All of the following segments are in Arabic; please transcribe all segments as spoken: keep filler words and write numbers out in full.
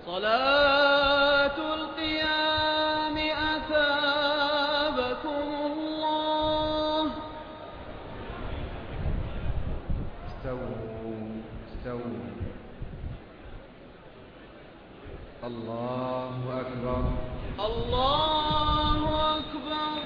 صلاة القيام أثابكم الله. استووا استووا. الله أكبر الله أكبر.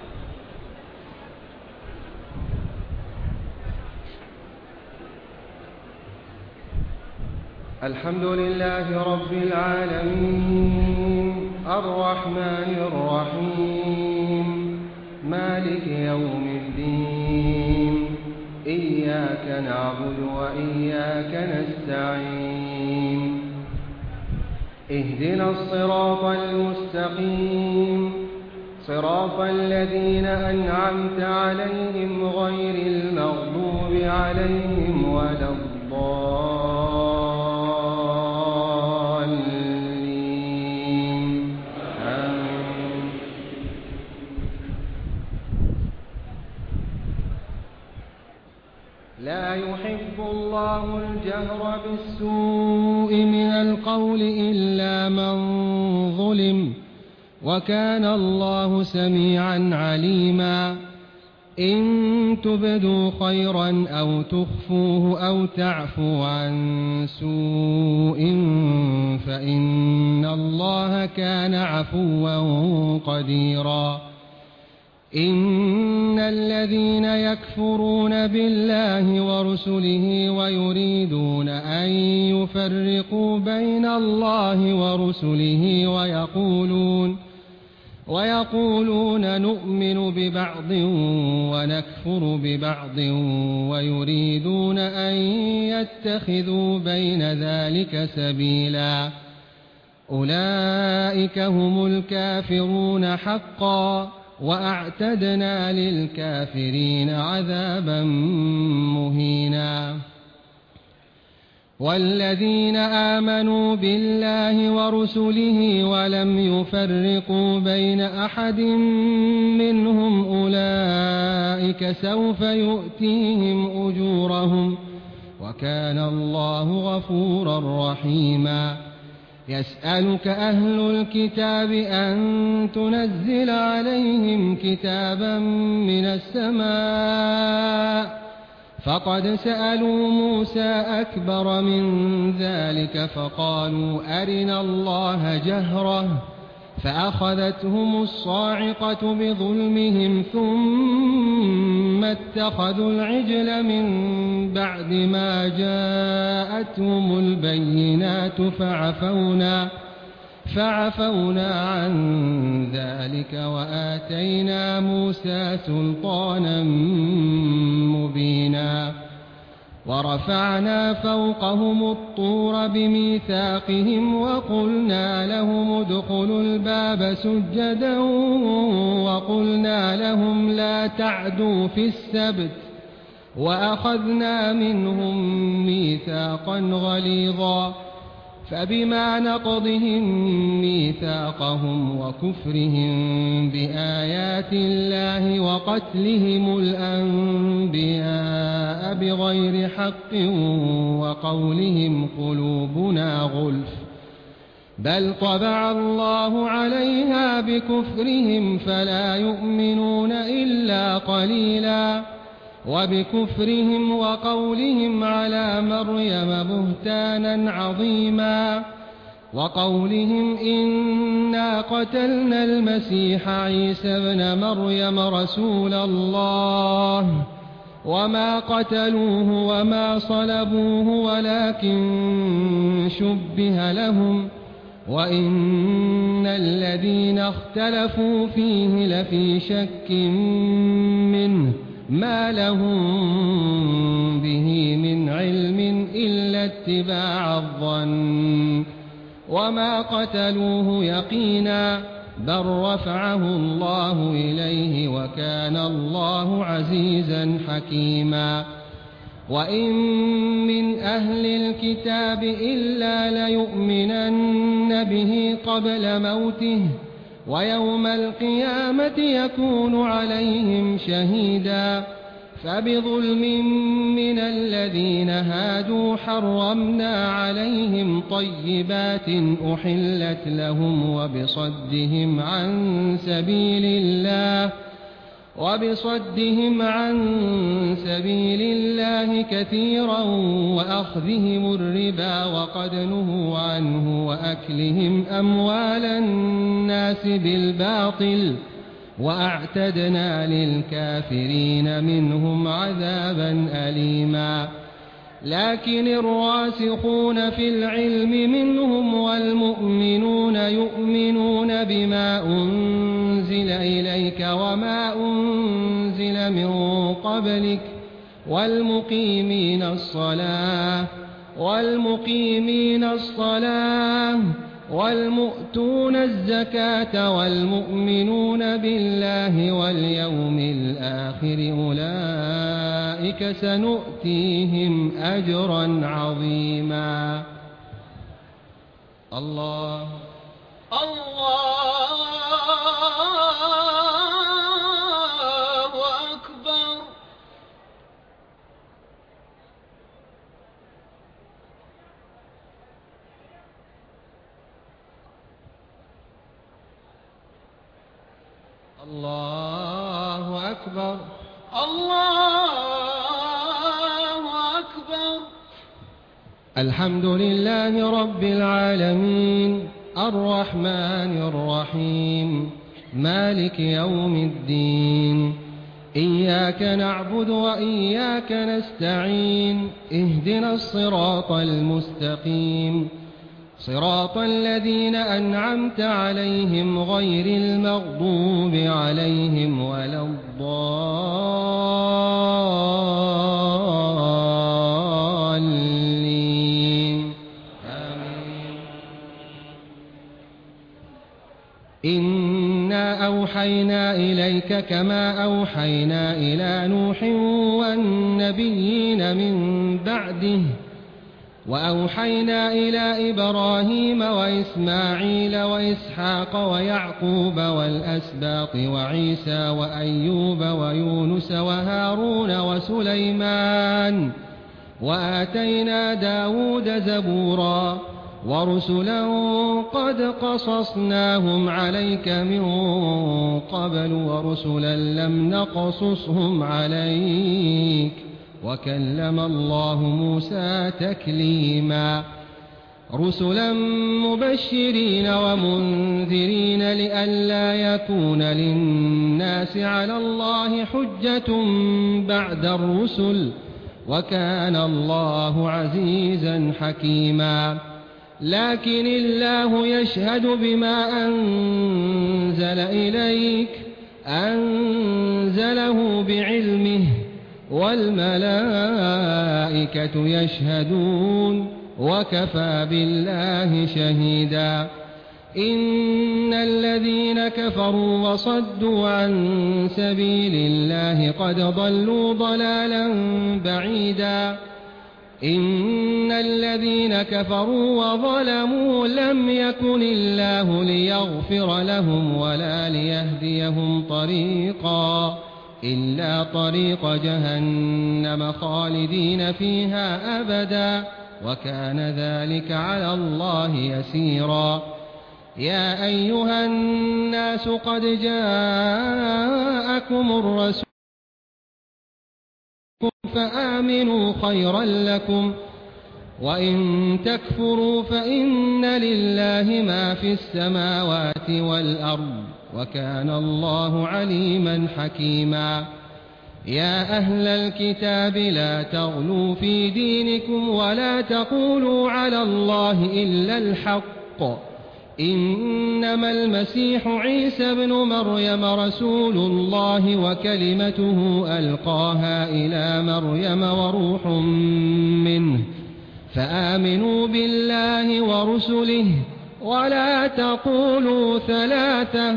الحمد لله رب العالمين الرحمن الرحيم مالك يوم الدين إياك نعبد وإياك نستعين اهدنا الصراط المستقيم صراط الذين أنعمت عليهم غير المغضوب عليهم ولا الضالين آمين. لا يحب الله الجهر بالسوء من القول إلا من ظلم وكان الله سميعا عليما. إن تبدوا خيرا أو تخفوه أو تعفوا عن سوء فإن الله كان عفوا قديرا. إن الذين يكفرون بالله ورسله ويريدون أن يفرقوا بين الله ورسله ويقولون ويقولون نؤمن ببعض ونكفر ببعض ويريدون أن يتخذوا بين ذلك سبيلا أولئك هم الكافرون حقا وأعتدنا للكافرين عذابا مهينا. والذين آمنوا بالله ورسله ولم يفرقوا بين أحد منهم أولئك سوف يؤتيهم أجورهم وكان الله غفورا رحيما. يسألك أهل الكتاب أن تنزل عليهم كتابا من السماء فقد سألوا موسى أكبر من ذلك فقالوا أرنا الله جهرة فأخذتهم الصاعقة بظلمهم ثم اتخذوا العجل من بعد ما جاءتهم البينات فعفونا فعفونا عن ذلك وآتينا موسى سلطانا مبينا. ورفعنا فوقهم الطور بميثاقهم وقلنا لهم ادخلوا الباب سجدا وقلنا لهم لا تعدوا في السبت وأخذنا منهم ميثاقا غليظا. فبما نقضهم ميثاقهم وكفرهم بآيات الله وقتلهم الأنبياء بغير حق وقولهم قلوبنا غلف بل طبع الله عليها بكفرهم فلا يؤمنون إلا قليلا. وبكفرهم وقولهم على مريم بهتانا عظيما وقولهم إنا قتلنا المسيح عيسى ابن مريم رسول الله وما قتلوه وما صلبوه ولكن شبه لهم وإن الذين اختلفوا فيه لفي شك منه ما لهم به من علم إلا اتباع الظن وما قتلوه يقينا بل رفعه الله إليه وكان الله عزيزا حكيما. وإن من أهل الكتاب إلا ليؤمنن به قبل موته ويوم القيامة يكون عليهم شهيدا. فبظلم من الذين هادوا حرمنا عليهم طيبات أحلت لهم وبصدهم عن سبيل الله وبصدهم عن سبيل الله كثيرا وأخذهم الربا وقد نهوا عنه وأكلهم أموال الناس بالباطل وأعتدنا للكافرين منهم عذابا أليما لكن الراسخون في العلم منهم والمؤمنون يؤمنون بما أنزل إليك وما أنزل من قبلك والمقيمين الصلاة والمقيمين الصلاة والمؤتون الزكاة والمؤمنون بالله واليوم الآخر أولئك سنؤتيهم أجرا عظيما. الله الله أكبر. الله أكبر. الله أكبر. الحمد لله رب العالمين الرحمن الرحيم مالك يوم الدين إياك نعبد وإياك نستعين اهدنا الصراط المستقيم صراط الذين أنعمت عليهم غير المغضوب عليهم ولا الضالين آمين. إنا أوحينا إليك كما أوحينا إلى نوح والنبيين من بعده وأوحينا إلى إبراهيم وإسماعيل وإسحاق ويعقوب والأسباط وعيسى وأيوب ويونس وهارون وسليمان وآتينا داود زبورا ورسلا قد قصصناهم عليك من قبل ورسلا لم نقصصهم عليك وكلم الله موسى تكليما رسلا مبشرين ومنذرين لئلا يكون للناس على الله حجة بعد الرسل وكان الله عزيزا حكيما لكن الله يشهد بما أنزل إليك أنزله بعلمه والملائكة يشهدون وكفى بالله شهيدا إن الذين كفروا وصدوا عن سبيل الله قد ضلوا ضلالا بعيدا إن الذين كفروا وظلموا لم يكن الله ليغفر لهم ولا ليهديهم طريقا إلا طريق جهنم خالدين فيها أبدا وكان ذلك على الله يسيرا يا أيها الناس قد جاءكم الرسول فآمنوا خيرا لكم وإن تكفروا فإن لله ما في السماوات والأرض وكان الله عليما حكيما يا أهل الكتاب لا تغلوا في دينكم ولا تقولوا على الله إلا الحق إنما المسيح عيسى ابن مريم رسول الله وكلمته ألقاها إلى مريم وروح منه فآمنوا بالله ورسله ولا تقولوا ثلاثة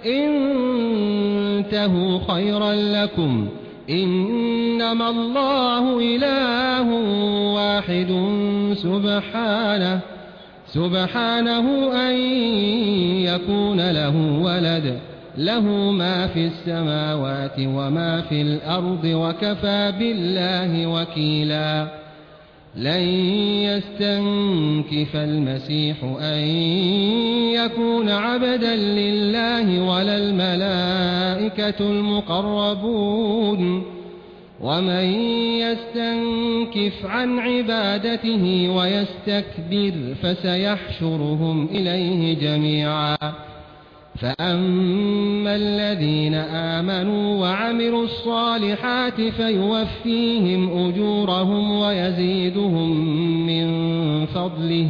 انتهوا خيرا لكم إنما الله إله واحد سبحانه سبحانه أن يكون له ولد له ما في السماوات وما في الأرض وكفى بالله وكيلا لن يستنكف المسيح أن يكون عبدا لله ولا الملائكة المقربون ومن يستنكف عن عبادته ويستكبر فسيحشرهم إليه جميعا فأما الذين آمنوا وعملوا الصالحات فيوفيهم أجورهم ويزيدهم من فضله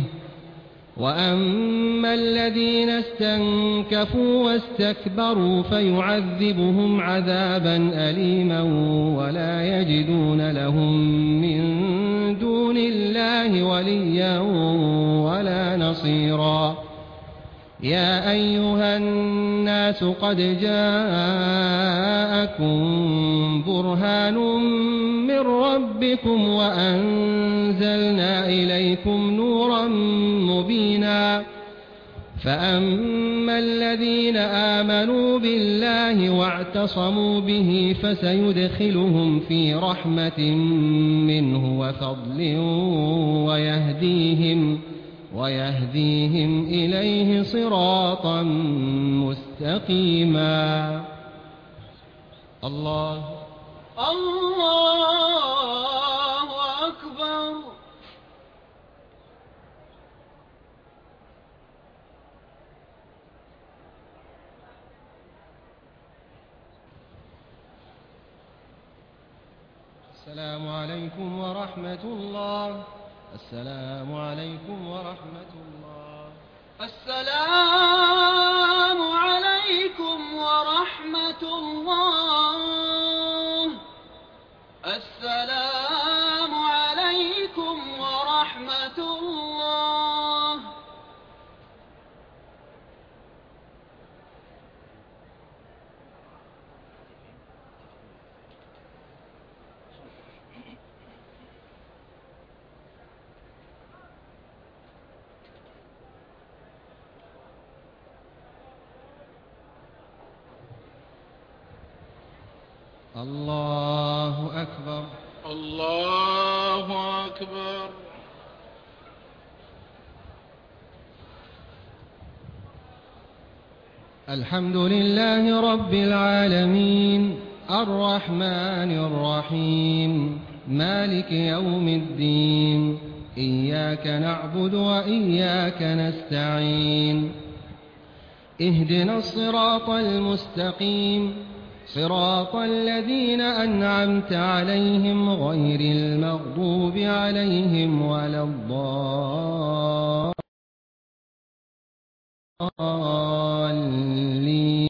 وأما الذين استنكفوا واستكبروا فيعذبهم عذابا أليما ولا يجدون لهم من دون الله وليا ولا نصيرا يا أيها الناس قد جاءكم برهان من ربكم وأنزلنا إليكم نورا مبينا فأما الذين آمنوا بالله واعتصموا به فسيدخلهم في رحمة منه وفضل ويهديهم ويهديهم إليه صراطا مستقيما الله الله أكبر. السلام عليكم ورحمة الله. السلام عليكم ورحمة الله. السلام عليكم ورحمة الله. السلام عليكم ورحمة الله. الله أكبر. الله أكبر. الحمد لله رب العالمين الرحمن الرحيم مالك يوم الدين إياك نعبد وإياك نستعين اهدنا الصراط المستقيم صراط الذين أنعمت عليهم غير المغضوب عليهم ولا الضالين.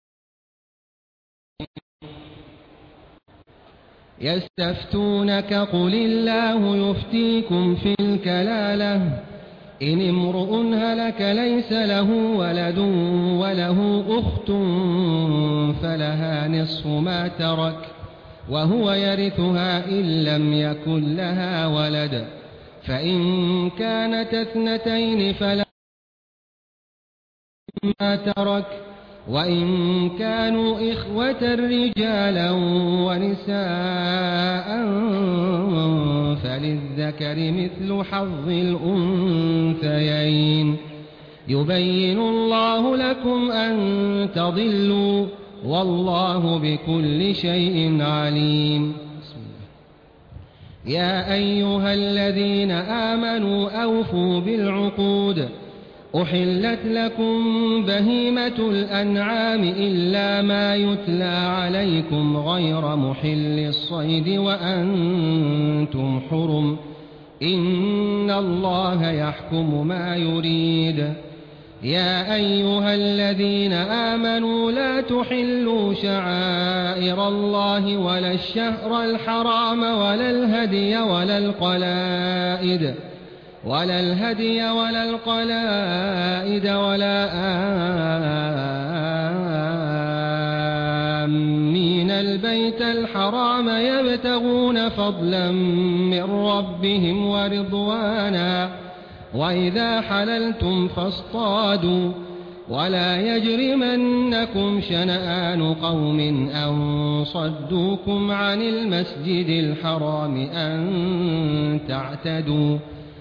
يستفتونك قل الله يفتيكم في الكلالة إن امرؤ هلك ليس له ولد وله أخت فلها نصف ما ترك وهو يرثها إن لم يكن لها ولد فإن كانت اثنتين فلها ما ترك وإن كانوا إخوة رجالا ونساء فللذكر مثل حظ الأنثيين يبين الله لكم أن تضلوا والله بكل شيء عليم. يا أيها الذين آمنوا أوفوا بالعقود أحلت لكم بهيمة الأنعام إلا ما يتلى عليكم غير محل الصيد وأنتم حرم إن الله يحكم ما يريد. يا أيها الذين آمنوا لا تحلوا شعائر الله ولا الشهر الحرام ولا الهدي ولا القلائد ولا الهدي ولا القلائد ولا آمين البيت الحرام يبتغون فضلا من ربهم ورضوانا وإذا حللتم فاصطادوا ولا يجرمنكم شنآن قوم أن صدوكم عن المسجد الحرام أن تعتدوا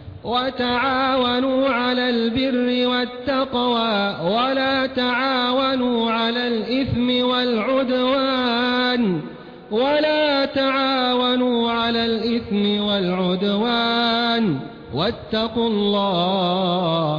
وتعاونوا على البر والتقوى ولا تعاونوا على الإثم والعدوان ولا تعاونوا على الإثم والعدوان واتقوا الله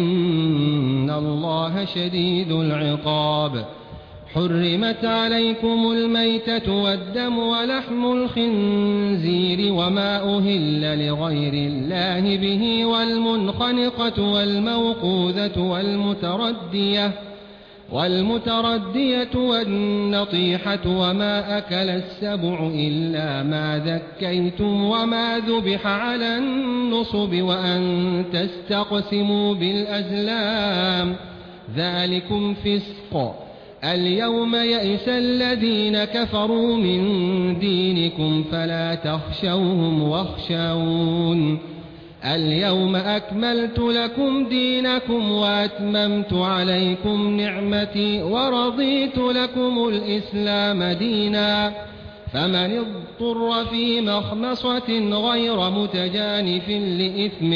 إن الله شديد العقاب. حرمت عليكم الميتة والدم ولحم الخنزير وما أهل لغير الله به والمنخنقة والموقوذة والمتردية والمتردية والنطيحة وما أكل السبع إلا ما ذكيتم وما ذبح على النصب وأن تستقسموا بالأزلام ذلكم فسق. اليوم يئس الذين كفروا من دينكم فلا تخشوهم واخشون. اليوم أكملت لكم دينكم وأتممت عليكم نعمتي ورضيت لكم الإسلام دينا. فمن اضطر في مخمصة غير متجانف لإثم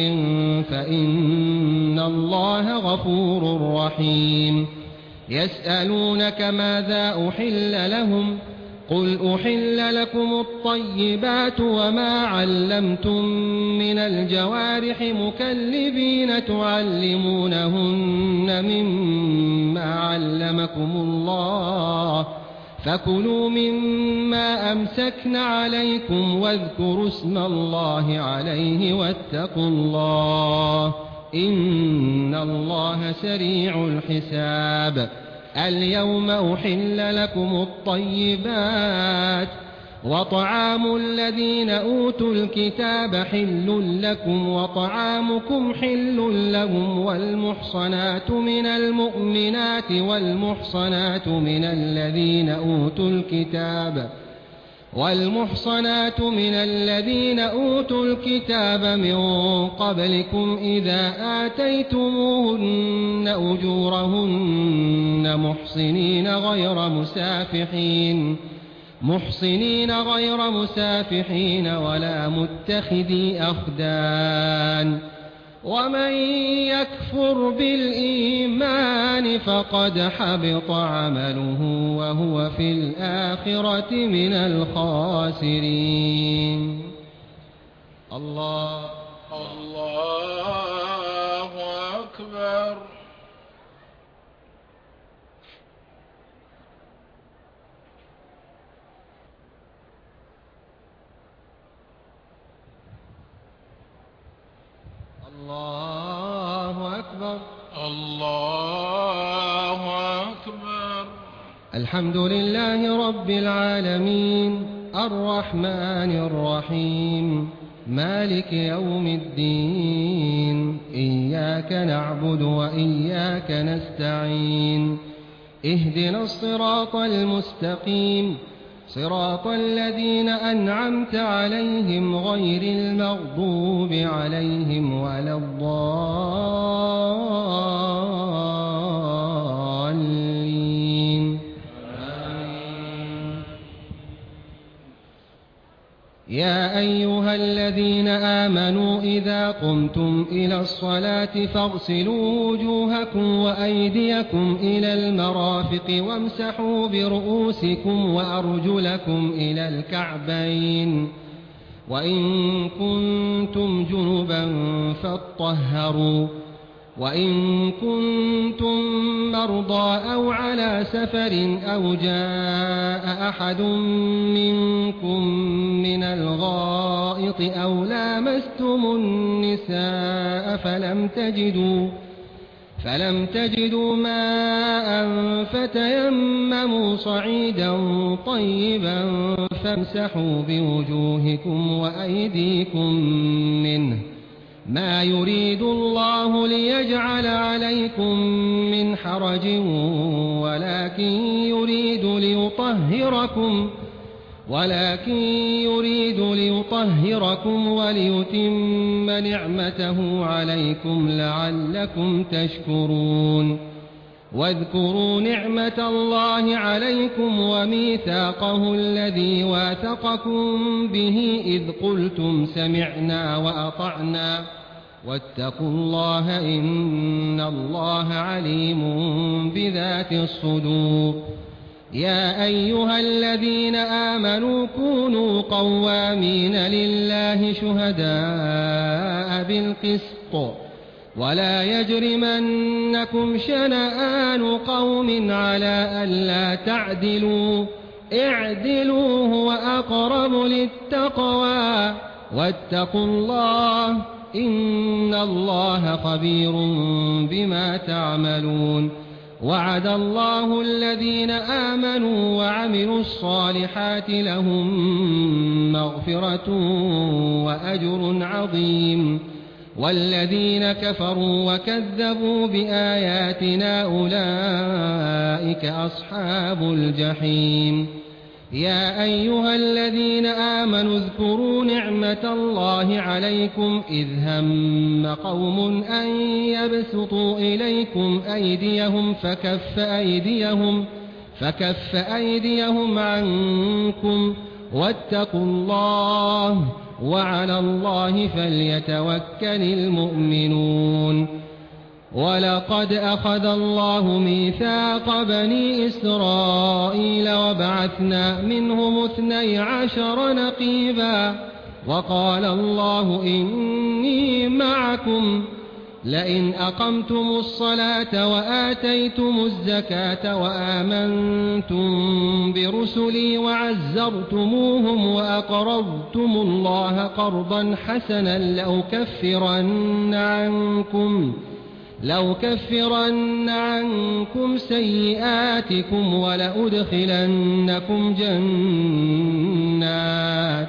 فإن الله غفور رحيم. يسألونك ماذا أحل لهم قل أحل لكم الطيبات وما علمتم من الجوارح مكلبين تعلمونهن مما علمكم الله فكلوا مما أمسكن عليكم واذكروا اسم الله عليه واتقوا الله إن الله سريع الحساب. اليوم أحل لكم الطيبات وطعام الذين أوتوا الكتاب حل لكم وطعامكم حل لهم والمحصنات من المؤمنات والمحصنات من الذين أوتوا الكتاب والمحصنات من الذين أوتوا الكتاب من قبلكم إذا آتيتموهن أجورهن محصنين غير مسافحين محصنين غير مسافحين ولا متخذي أخدان. ومن يكفر بالإيمان فقد حبط عمله وهو في الآخرة من الخاسرين. الله الله أكبر. الله أكبر. الله أكبر. الحمد لله رب العالمين الرحمن الرحيم مالك يوم الدين إياك نعبد وإياك نستعين اهدنا الصراط المستقيم صراط الذين أنعمت عليهم غير المغضوب عليهم ولا الضالين. يا أيها الذين آمنوا إذا قمتم إلى الصلاة فاغسلوا وجوهكم وأيديكم إلى المرافق وامسحوا برؤوسكم وأرجلكم إلى الكعبين وإن كنتم جنبا فاطهروا وإن كنتم مرضى أو على سفر أو جاء أحد منكم من الغائط أو لامستم النساء فلم تجدوا فلم تجدوا ماء فتيمموا صعيدا طيبا فامسحوا بوجوهكم وأيديكم منه ما يريد الله ليجعل عليكم من حرج ولكن يريد ليطهركم ولكن يريد ليطهركم وليتم نعمته عليكم لعلكم تشكرون. واذكروا نعمة الله عليكم وميثاقه الذي واثقكم به إذ قلتم سمعنا وأطعنا واتقوا الله إن الله عليم بذات الصدور. يا أيها الذين آمنوا كونوا قوامين لله شهداء بالقسط ولا يجرمنكم شنآن قوم على ألا تعدلوا اعدلوا هو أقرب للتقوى واتقوا الله إن الله خبير بما تعملون. وعد الله الذين آمنوا وعملوا الصالحات لهم مغفرة وأجر عظيم والذين كفروا وكذبوا بآياتنا أولئك أصحاب الجحيم. يا أيها الذين آمنوا اذكروا نعمة الله عليكم إذ هم قوم أن يبسطوا إليكم أيديهم فكف أيديهم, فكف أيديهم عنكم واتقوا الله وعلى الله فليتوكل المؤمنون. ولقد أخذ الله ميثاق بني إسرائيل وبعثنا منهم اثني عشر نقيبا وقال الله إني معكم لئن أقمتم الصلاة وآتيتم الزكاة وآمنتم برسلي وعزرتموهم وأقرضتم الله قرضا حسنا لأكفرن عنكم لو كفرن عنكم سيئاتكم ولأدخلنكم جنات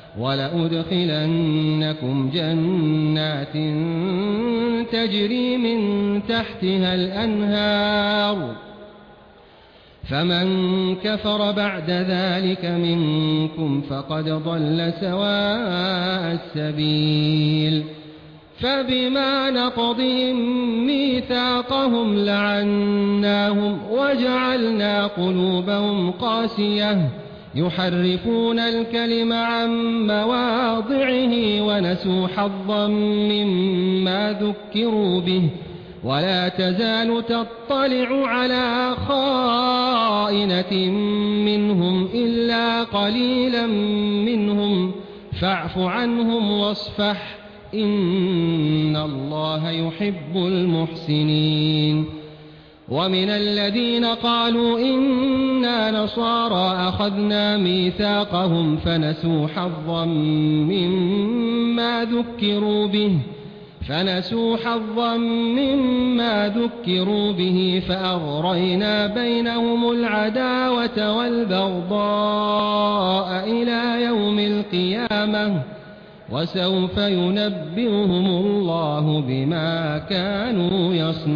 ولأدخلنكم جنات تجري من تحتها الأنهار فمن كفر بعد ذلك منكم فقد ضل سواء السبيل. فبما نقضهم ميثاقهم لعناهم وجعلنا قلوبهم قاسية يحرفون الكلم عن مواضعه ونسوا حظا مما ذكروا به ولا تزال تطلع على خائنة منهم إلا قليلا منهم فاعف عنهم واصفح إن الله يحب المحسنين. ومن الذين قالوا إنا نصارى أخذنا ميثاقهم فنسوا حظا مما ذكروا به فنسوا حظا مما ذكروا به فأغرينا بينهم العداوة والبغضاء إلى يوم القيامة وسوف ينبئهم الله بما كانوا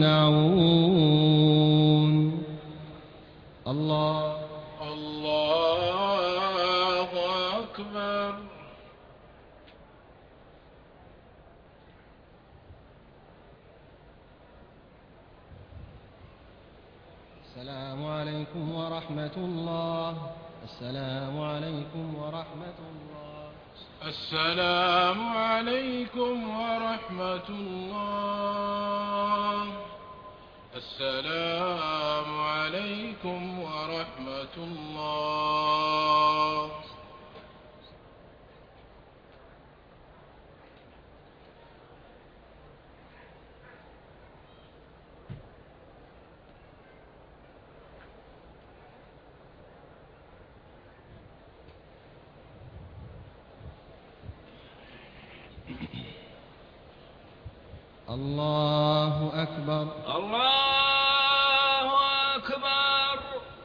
يصنعون. الله الله أكبر. السلام عليكم ورحمة الله. السلام عليكم ورحمة الله. السلام عليكم ورحمة الله. السلام عليكم ورحمة الله. الله أكبر. الله أكبر.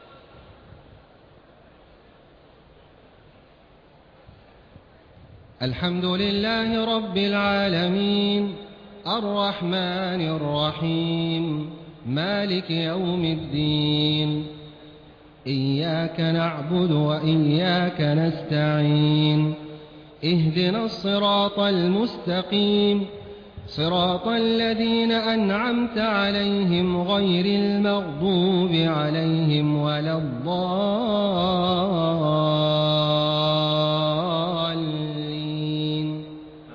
الحمد لله رب العالمين الرحمن الرحيم مالك يوم الدين إياك نعبد وإياك نستعين اهدنا الصراط المستقيم صراط الذين أنعمت عليهم غير المغضوب عليهم ولا الضالين.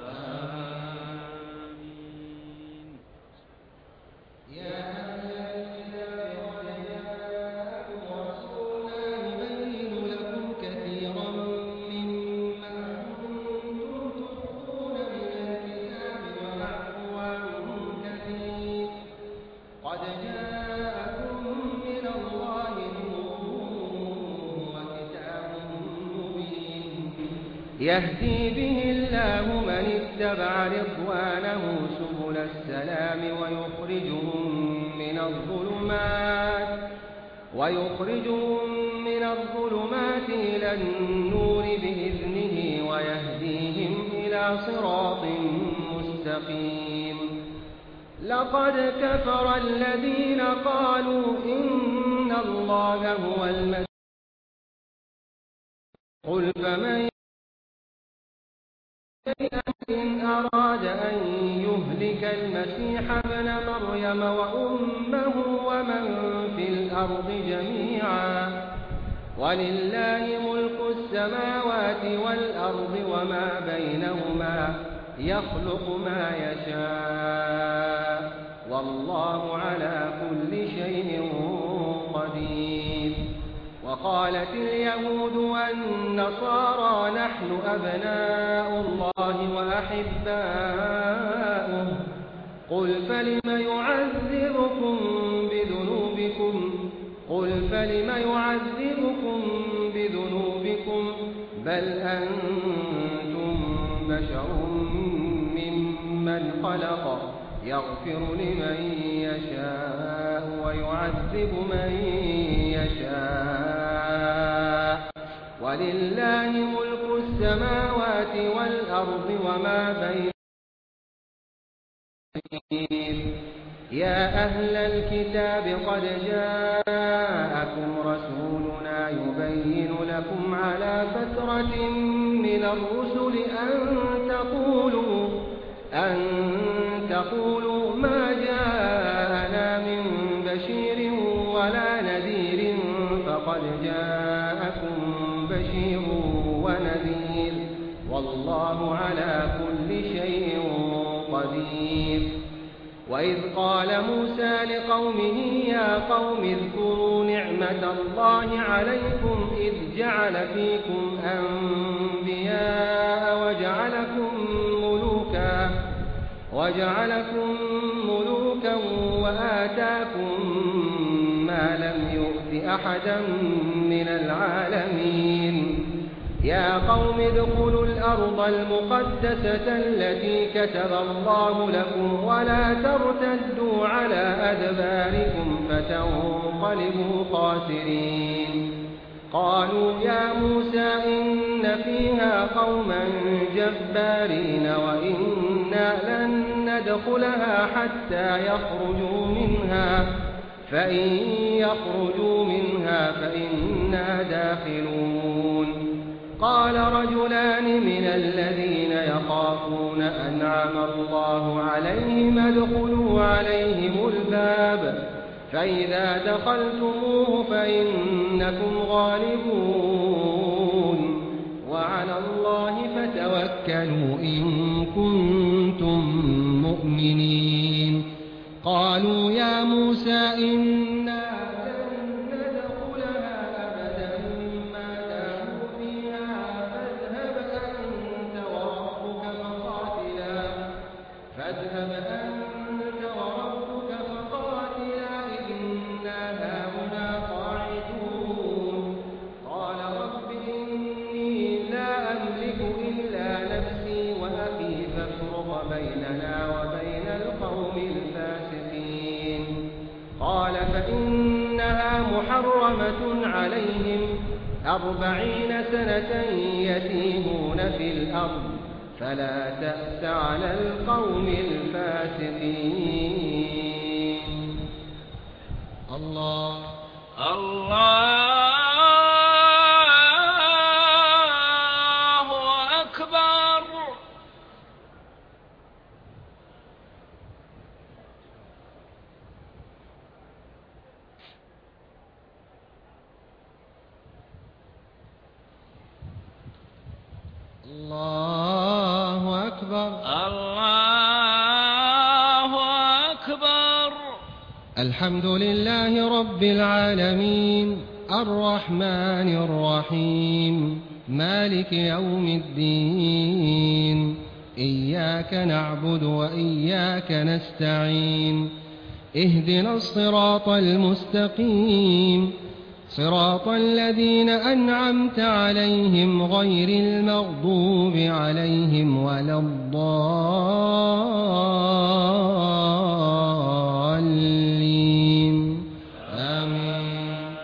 يا أهل الكتاب قد جاءكم رسولنا يبين لكم كثيرا مما كنتم تخفون من الكتاب ويعفو عن كثير. قد جاءكم من الله نور وكتاب مبين يهدي به الله من اتبع رضوانه سبل السلام ويخرجهم من الظلمات ويخرجهم من الظلمات إلى النور بإذنه ويهديهم إلى صراط مستقيم. لقد كفر الذين قالوا إن الله هو المسيح قل فمن إن أراد أن يهلك المسيح ابن مريم وأمه ومن في الأرض جميعا ولله ملك السماوات والأرض وما بينهما يخلق ما يشاء والله على كل شيء قدير. وقالت اليهود والنصارى نحن أبناء الله وأحباؤه قل فلم يعذبكم بذنوبكم قل فلم يعذبكم بذنوبكم بل أنتم بشر ممن خلق يغفر لمن يشاء ويعذب من يشاء ولله ملك السماوات والأرض وما بينهما. يا أهل الكتاب قد جاءكم رسولنا يبين لكم على فترة من الرسل أن تقولوا أن تقولوا ما جاءنا من بشير ولا نذير فقد جاءكم بشير ونذير والله على كل شيء قدير. وإذ قال موسى لقومه يا قوم اذكروا نعمة الله عليكم إذ جعل فيكم أنبياء وجعلكم ملوكا وجعلكم ملوكا وآتاكم ما لم يؤت أحدا من العالمين. يا قوم ادخلوا الأرض المقدسة التي كتب الله لكم ولا ترتدوا على أدباركم فتنقلبوا خاسرين. قالوا يا موسى إن فيها قوما جبارين وإنا لن ندخلها حتى يخرجوا منها فإن يخرجوا منها فإنا داخلون. قال رجلان من الذين يخافون أنعم الله عليهم ادخلوا عليهم الباب فإذا دخلتموه فإنكم غالبون وعلى الله فتوكلوا إن كنتم مؤمنين. قالوا يا موسى إنا لن ندخلها أبدا ما داموا فيها فاذهب أنت وربك فقاتلا فاذهب أنت وربك فقاتلا إنا هاهنا قاعدون. قال رب إني لا أملك إلا نفسي وأخي فافرق بيننا وبين القوم الفاسقين. قال فإنها محرمة عليهم أربعين سنة يتيهون في الأرض فلا تأس على القوم الفاسقين. الله الله أكبر. الله أكبر. الحمد لله رب العالمين الرحمن الرحيم مالك يوم الدين إياك نعبد وإياك نستعين اهدنا الصراط المستقيم صراط الذين أنعمت عليهم غير المغضوب عليهم ولا الضالين آمين.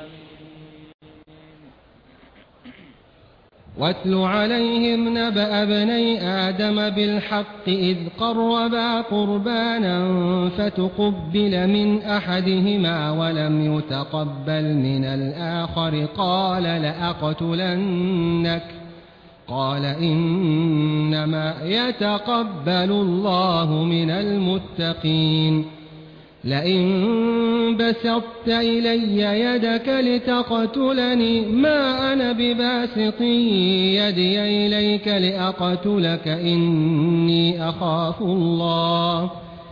واتل عليهم نبأ ابني آدم بالحق إذ قربا قربانا فتقبل من أحدهما ولم يتقبل من الآخر قال لأقتلنك قال إنما يتقبل الله من المتقين لئن بسطت إلي يدك لتقتلني ما أنا بباسط يدي إليك لأقتلك إني أخاف الله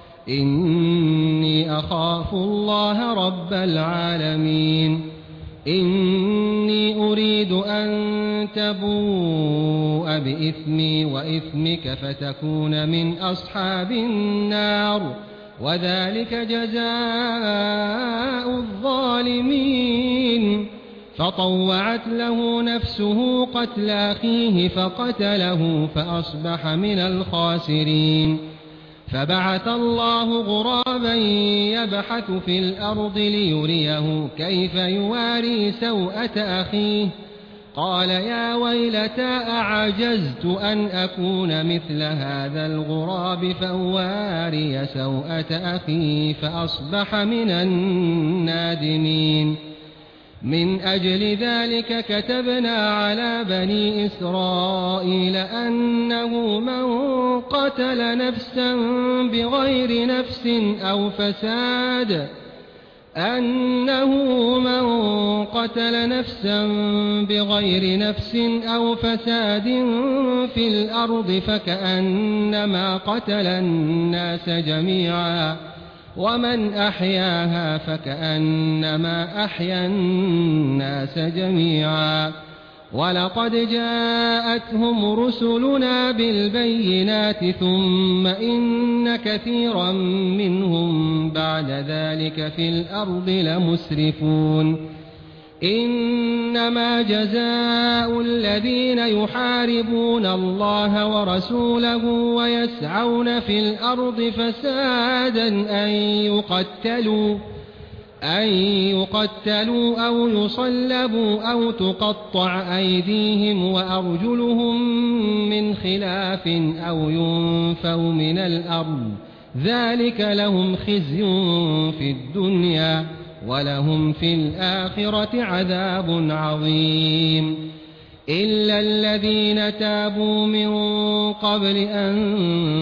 إني أخاف الله رب العالمين إني أريد أن تبوء بإثمي وإثمك فتكون من أصحاب النار وذلك جزاء الظالمين فطوعت له نفسه قتل أخيه فقتله فأصبح من الخاسرين فبعث الله غرابا يبحث في الأرض ليريه كيف يواري سوءة أخيه قال يا ويلتى أعجزت أن أكون مثل هذا الغراب فأواري سوءة أخي فأصبح من النادمين من أجل ذلك كتبنا على بني إسرائيل أنه من قتل نفسا بغير نفس أو فساد أنه من قتل نفسا بغير نفس أو فساد في الأرض فكأنما قتل الناس جميعا ومن أحياها فكأنما أحيا الناس جميعا ولقد جاءتهم رسلنا بالبينات ثم إن كثيرا منهم بعد ذلك في الأرض لمسرفون إنما جزاء الذين يحاربون الله ورسوله ويسعون في الأرض فسادا أن يقتلوا أن يقتلوا أو يصلبوا أو تقطع أيديهم وأرجلهم من خلاف أو ينفوا من الأرض ذلك لهم خزي في الدنيا ولهم في الآخرة عذاب عظيم إلا الذين تابوا من قبل أن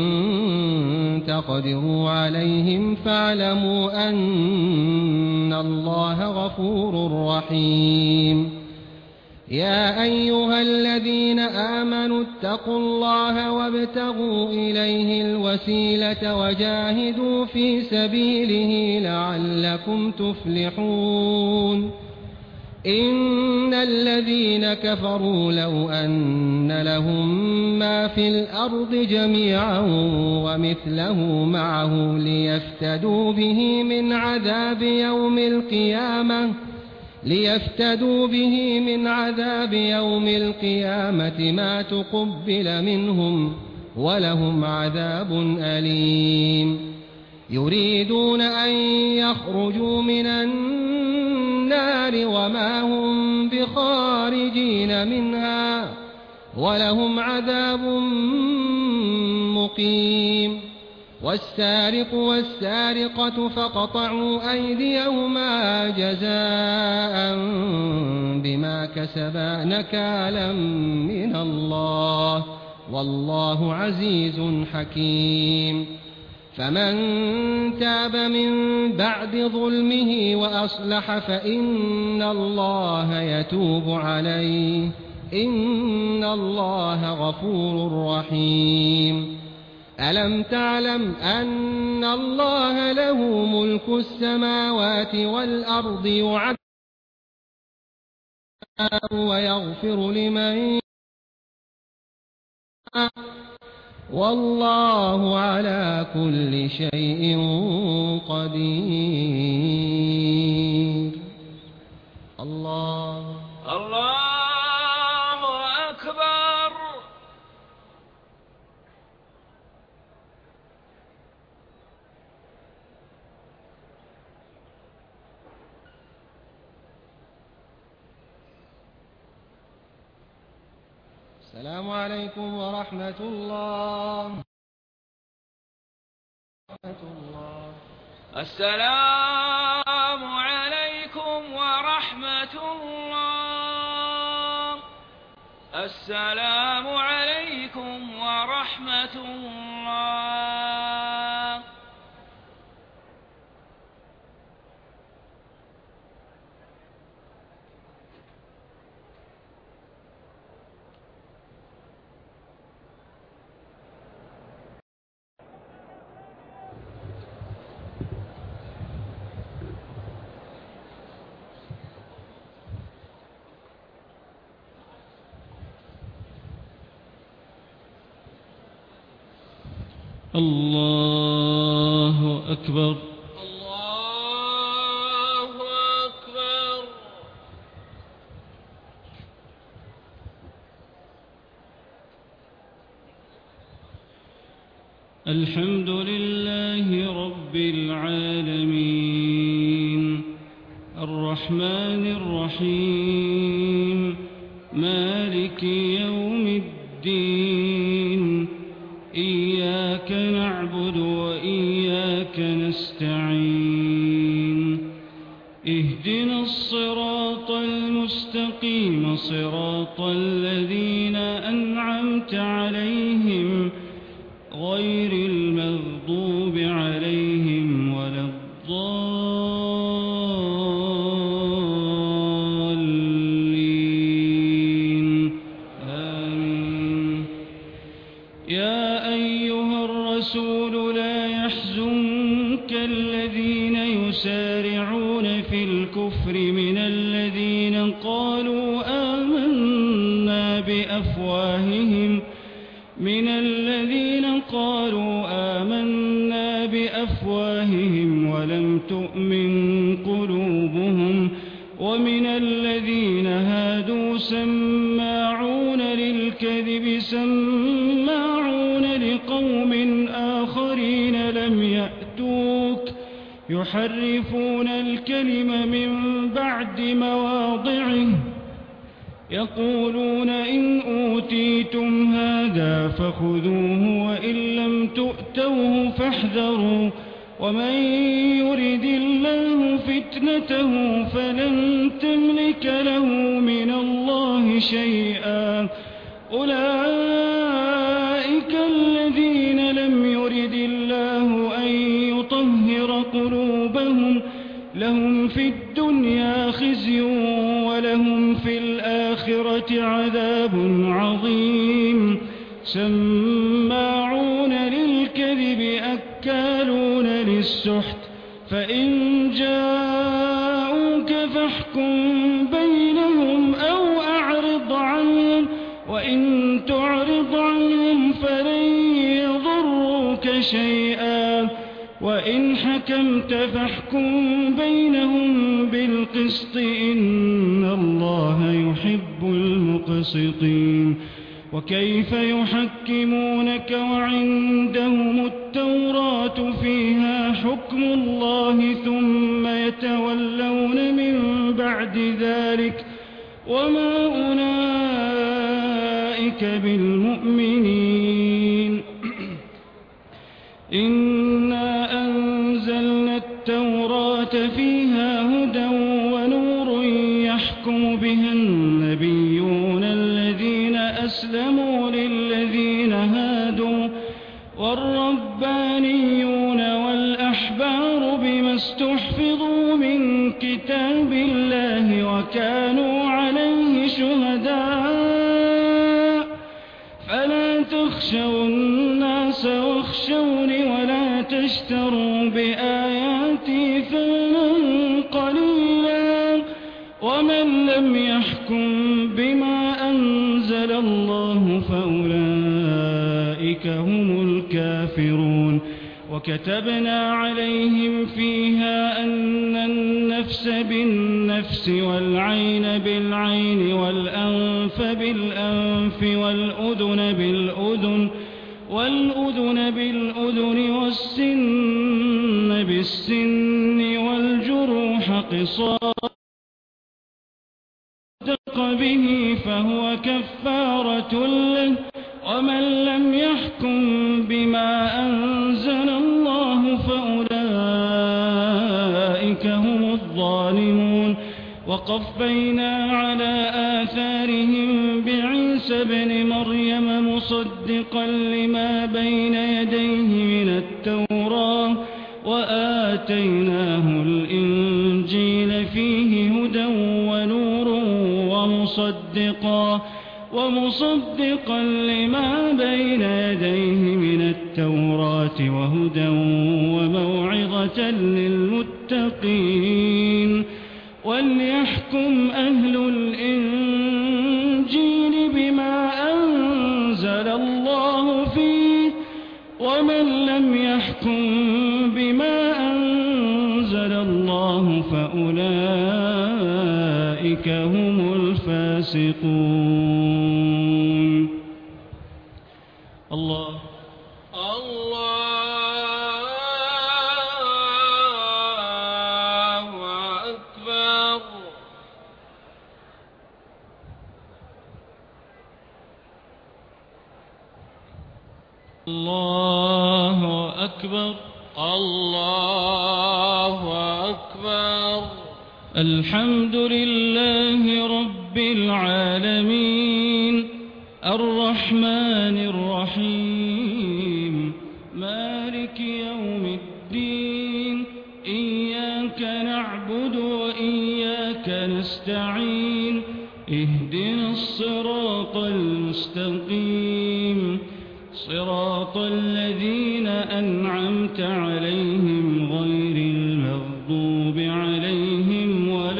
تقدروا عليهم فاعلموا أن الله غفور رحيم يا أيها الذين آمنوا اتقوا الله وابتغوا إليه الوسيلة وجاهدوا في سبيله لعلكم تفلحون إن الذين كفروا لو أن لهم ما في الأرض جميعا ومثله معه ليفتدوا به من عذاب يوم القيامة ليفتدوا به من عذاب يوم القيامة ما تقبل منهم ولهم عذاب أليم يريدون أن يخرجوا من النار وما هم بخارجين منها ولهم عذاب مقيم والسارق والسارقة فقطعوا أيديهما جزاء بما كسبا نكالا من الله والله عزيز حكيم فمن تاب من بعد ظلمه وأصلح فإن الله يتوب عليه إن الله غفور رحيم ألم تعلم أن الله له ملك السماوات والأرض يعذب ويغفر لمن والله على كل شيء قدير. الله الله أكبر. السلام عليكم ورحمة الله. السلام عليكم ورحمة الله. السلام عليكم ورحمة الله. الله أكبر. الله أكبر. الحمد لله رب العالمين الرحمن الرحيم مالك يوم الدين إياك نعبد وإياك نستعين اهدنا الصراط المستقيم صراط الذين أنعمت عليهم غير المغضوب عليهم ولا الضالين آمين. يا أيها الرسول لا يحزنك الذين يسارعون في الكفر من الذين قالوا آمنا بأفواههم من الذين قالوا آمنا بأفواههم ولم تؤمن قلوبهم ومن الذين هادوا سماعون للكذب سماعون لقوم آخرين لم يأتوك يحرفون الكلم من بعد مواضعه يقولون إن أوتيتم هذا فخذوه وإن لم تؤتوه فاحذروا ومن يرد الله فتنته فلن تملك له من الله شيئا أولئك الذين لم يرد الله أن يطهر قلوبهم لهم في الدنيا خزي ولهم في الآخرة عذاب عظيم سماعون للكذب أكالون للسحت فإن جاءوك فاحكم بينهم أو أعرض عنهم وإن تعرض عنهم فلن يضروك شيئا وإن حكمت فاحكم بينهم بالقسط إن الله يحب المقسطين. وكيف يحكمونك وعندهم التوراة فيها حكم الله ثم يتولون من بعد ذلك وما أولئك بالمؤمنين. إنا أنزلنا التوراة فيها هدى ونور يحكم بها النبيون الذين أسلموا للذين هادوا والربانيون والأحبار بما استحفظوا من كتاب الله وكانوا عليه شهداء فلا تخشوا الناس واخشوا تخشون ولا تشتروا بآياتي ثمنا قليلا ومن لم يحكم بما أنزل الله فأولئك هم الكافرون. وكتبنا عليهم فيها أن النفس بالنفس والعين بالعين والأنف بالأنف والأذن بالأذن والأذن بالأذن والسن بالسن والجروح قصاص به فهو كفارة له ومن لم يحكم بما أنزل الله فأولئك هم الظالمون. وقفينا على آثارهم بعيسى ابن مريم مصدقا لما بين يديه من التوراة وآتيناه الإنجيل فيه هدى ونور ومصدقا ومصدقا لما بين يديه من التوراة وهدى وموعظة للمتقين. وليحكم أهل الإنجيل بما أنزل الله فيه ومن لم يحكم بما أنزل الله فأولئك هم الفاسقون. الله الله أكبر. الله أكبر. الله أكبر. الحمد لله رب العالمين الرحمن الرحيم مالك يوم الدين إياك نعبد وإياك نستعين اهدنا الصراط المستقيم صراط الذين أنعمت عليهم غير المغضوب عليهم ولا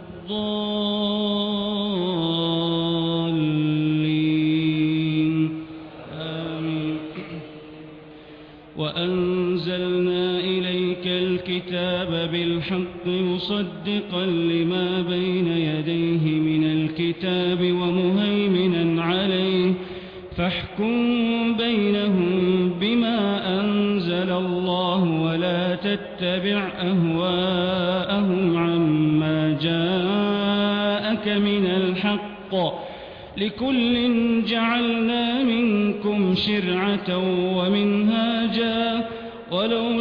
الضالين آمين. وأنزلنا إليك الكتاب بالحق مصدقا لما بين يديه من الكتاب ومهيمنا عليه فاحكم بينهم بما أنزل الله ولا تتبع أهواءهم عما جاءك من الحق لكل جعلنا منكم شرعة ومنهاجا ولو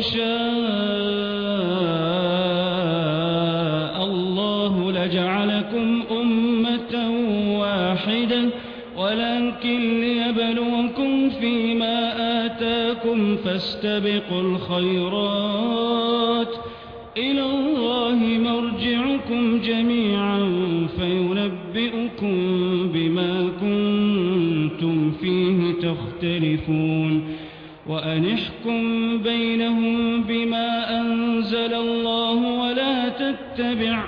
شاء الله لجعلكم أمة واحدة ولكن ليبلوكم فيما آتاكم فاستبقوا الخيرات إلى الله مرجعكم جميعا فينبئكم بما كنتم فيه تختلفون. وأن احكم بينهم بما أنزل الله ولا تتبع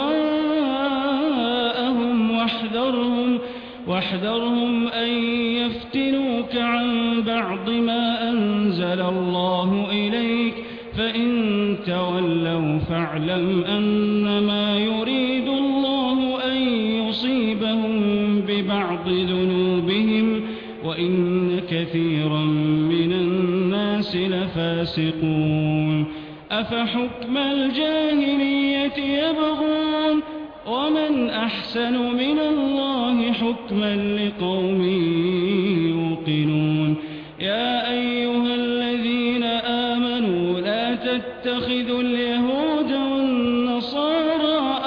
أهواءهم واحذرهم واحذرهم أن يفتنوك عن بعض ما أنزل الله إليك فإن تولوا فاعلم أنما يريد الله أن يصيبهم ببعض ذنوبهم وإن كثيرا من الناس لفاسقون. أفحكم الجاهلية يبغون ومن أحسن من الله حكما لقوم يوقنون. يا أيها الذين آمنوا لا تتخذوا اليهود والنصارى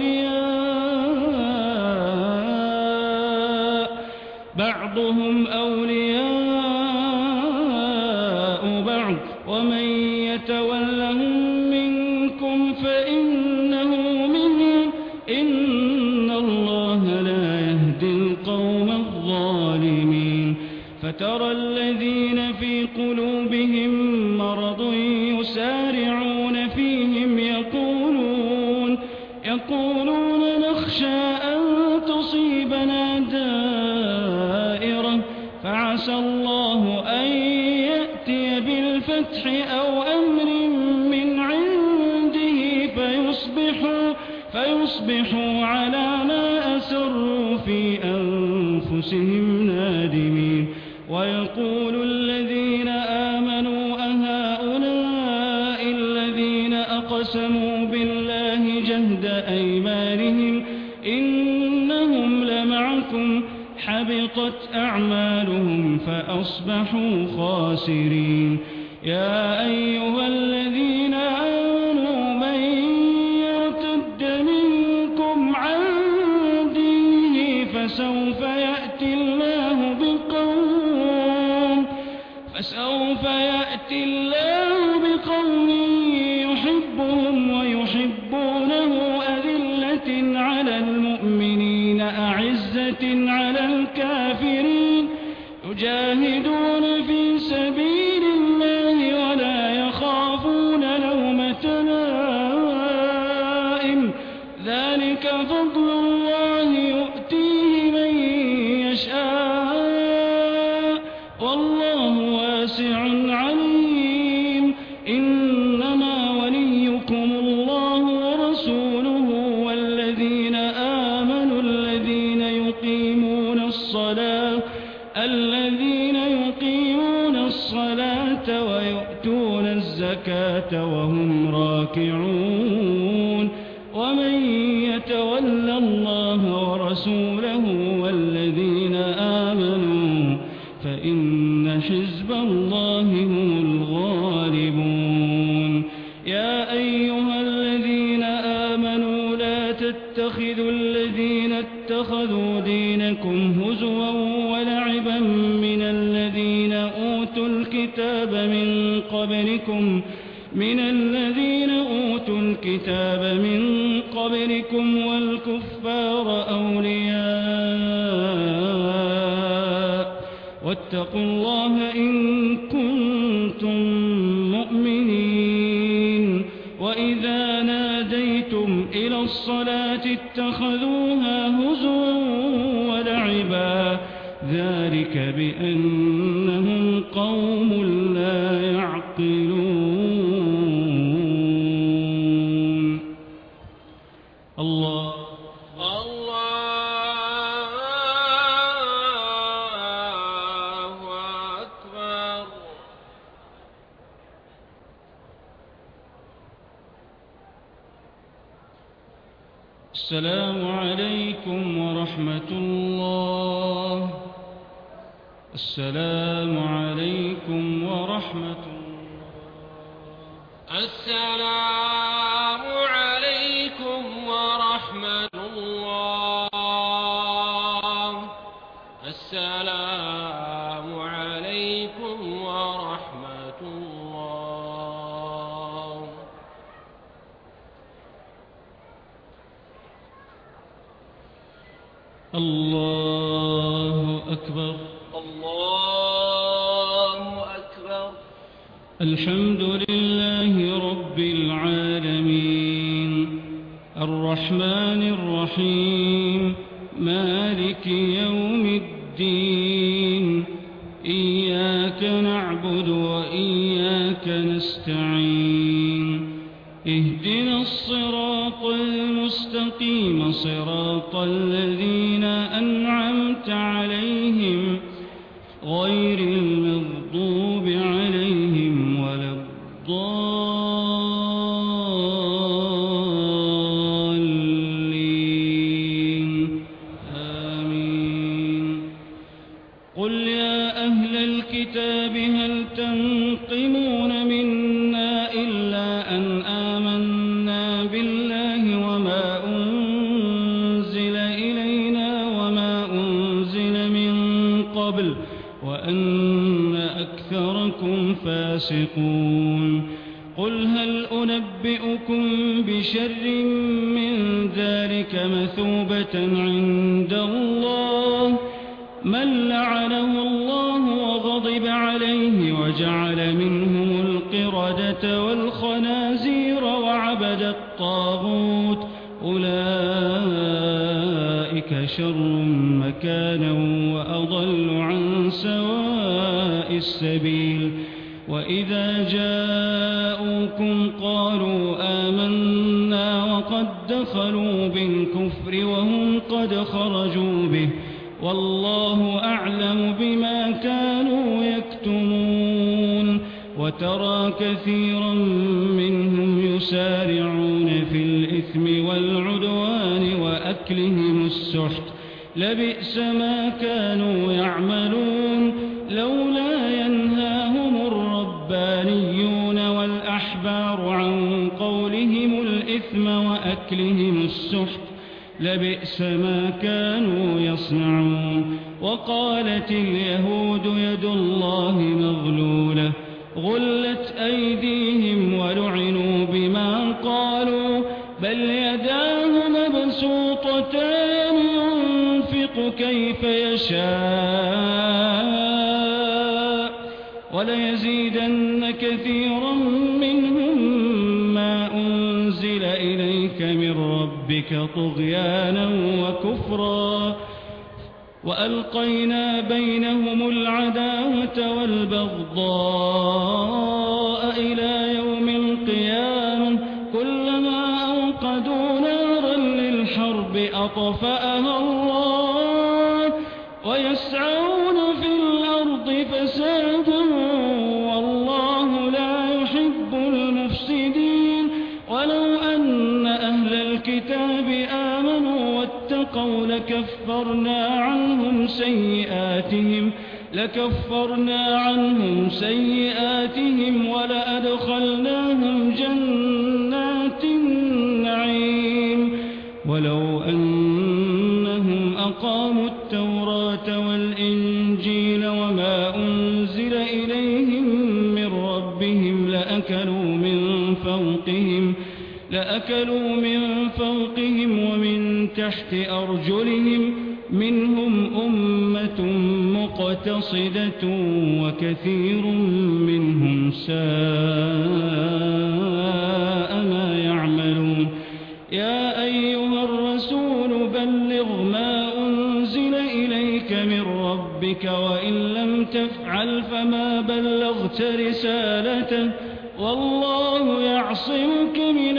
أولياء بعضهم أولياء بعض ومن يتولهم منكم فإنه منهم إن الله لا يهدي القوم الظالمين. فترى الذين في قلوبهم مرض يسارعون فيهم يقولون يقولون نخشى أن تصيبنا دائرة فعسى الله أن يأتي بالفتح أو أمر من عنده فيصبحوا, فيصبحوا على ما أسروا في أنفسهم نادمين ويقول الذين آمنوا أهؤلاء الذين أقسموا بالله جهد أيمانهم إنهم لمعكم حبطت أعمالهم فأصبحوا خاسرين يا أيها الذين آمنوا من يرتد منكم عن دينه فسوف يأتي الله بقوم فسوف يأتي الله بقوم يحبهم ويحبونه أذلة على المؤمنين أعزة على الكافرين يجاهدون في سبيل الله ولا يخافون لومة لائم ذلك فضل الله يؤتيه من يشاء والله واسع عليم إنما وليكم الله ورسوله والذين آمنوا الذين يقيمون الصلاة الذين يقيمون الصلاة ويؤتون الزكاة وهم راكعون ومن يتول الله ورسوله والذين آمنوا فإن حزب الله هم الغالبون يا أيها الذين آمنوا لا تتخذوا الذين اتخذوا دينكم هزوا ولعبا من الذين أوتوا الكتاب من قبلكم من الذين أوتوا الكتاب من قبلكم والكفار أولياء واتقوا الله إن كنتم مؤمنين وإذا ناديتم إلى الصلاة اتخذوها هزوا ولعبا ذلك بأنهم قوم لا يعقلون الله السلام عليكم ورحمة الله السلام عليكم ورحمة الله السلام عليكم ورحمة الله السلام عليكم ورحمة الله الله أكبر الله أكبر الحمد لله رب العالمين الرحمن الرحيم مالك يوم الدين إياك نعبد وإياك نستعين اهدنا الصراط المستقيم صراط الذين أنعمت عليهم غير المغضوب عليهم ولا الضالين آمين قل يا أهل الكتاب هل تنقمون منا إلا أن آمنا بالله وما أنزل إلينا وما أنزل من قبل وأن أكثركم فاسقون قل هل أنبئكم بشر من ذلك مثوبة عند الله من لعنه الله وغضب عليه وجعل منهم القردة والخنازير وعبد الطاغوت أولئك شر مكانا وأضل عن سواء السبيل وإذا جاءوكم قالوا آمنا وقد دخلوا بالكفر وهم قد خرجوا به والله أعلم بما كانوا يكتمون وترى كثيرا منهم يسارعون في الإثم والعدوان وأكلهم السحت لبئس ما كانوا يعملون لولا ينهاهم الربانيون والأحبار عن قولهم الإثم وأكلهم السحت لبئس ما كانوا يصنعون وقالت اليهود يد الله مغلولة غلت أيديهم ولعنوا بما قالوا بل يداه مبسوطتان ينفق كيف يشاء وليزيدن كثيرا منهم ما أنزل إليك من ربك طغيانا وكفرا وألقينا بينهم العداوة والبغضاء إلى يوم القيامة كلما أوقدوا نارا للحرب أطفأها الله ويسعون في الأرض فسادا والله لا يحب المفسدين ولو أن أهل الكتاب آمنوا واتقوا لكفرنا عنهم سيئاتهم لكفرنا عنهم سيئاتهم ولأدخلناهم جنات النعيم ولو أنهم أقاموا التوراة والإنجيل وما أنزل إليهم من ربهم لأكلوا من فوقهم لأكلوا من فوقهم ومن تحت أرجلهم منهم أمة مقتصدة وكثير منهم ساء ما يعملون يا أيها الرسول بلغ ما أنزل إليك من ربك وإن لم تفعل فما بلغت رسالته والله يعصمك من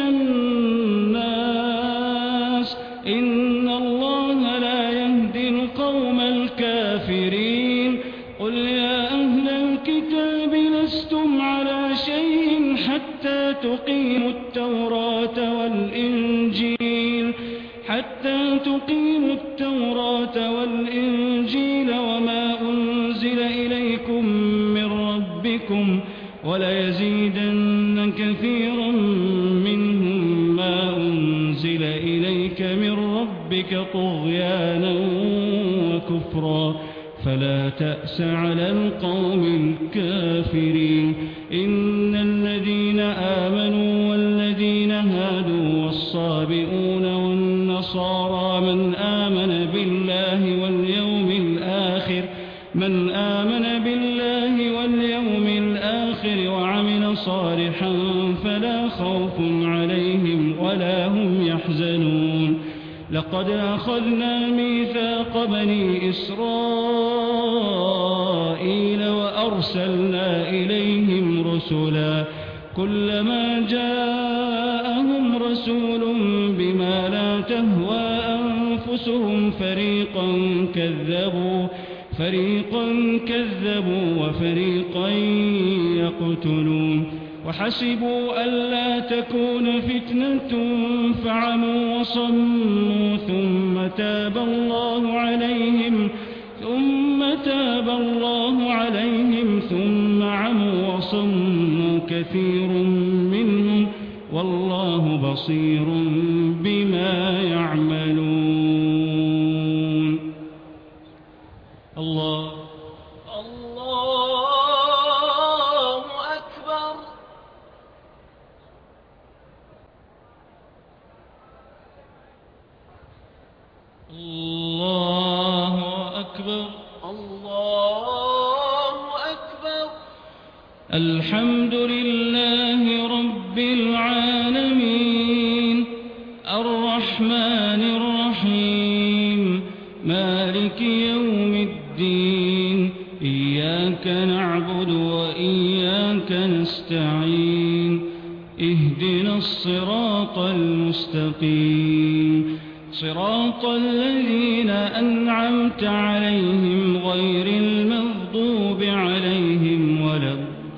الناس إن الله لا يهدي القوم الكافرين قل يا أهل الكتاب لستم على شيء حتى تقيموا التوراة والإنجيل حتى تقيموا التوراة والإنجيل وما أنزل إليكم من ربكم وليزيدن كثيرا منهم ما أنزل إليك من ربك طغيانا وكفرا فلا تأس على القوم الكافرين إن الذين آمنوا والذين هادوا والصابئون والنصارى من آمن بالله واليوم الآخر من آمن بالله واليوم الآخر وعمل صالحا فلا خوف عليهم ولا هم يحزنون لقد أخذنا ميثاق بني إسرائيل وأرسلنا إليهم رسلا كلما جاءهم رسول بما لا تهوى أنفسهم فريقا كذبوا فريقا كذبوا وفريقا يقتلون وحسبوا ألا تكون فتنة فعموا وصموا ثم تاب الله عليهم ثم تاب الله عليهم ثم عموا وصموا كثير منهم والله بصير بما يعملون الله الله أكبر الله أكبر الحمد لله رب العالمين الرحمن الرحيم مالك يوم الدين إياك نعبد وإياك نستعين اهدنا الصراط المستقيم صراط الذين أنعمت عليهم غير المغضوب عليهم ولا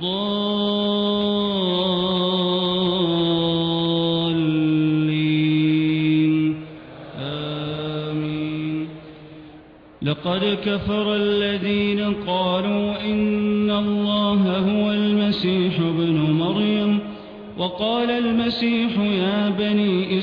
الضالين آمين. لقد كفر الذين قالوا إن الله هو المسيح ابن مريم وقال المسيح يا بني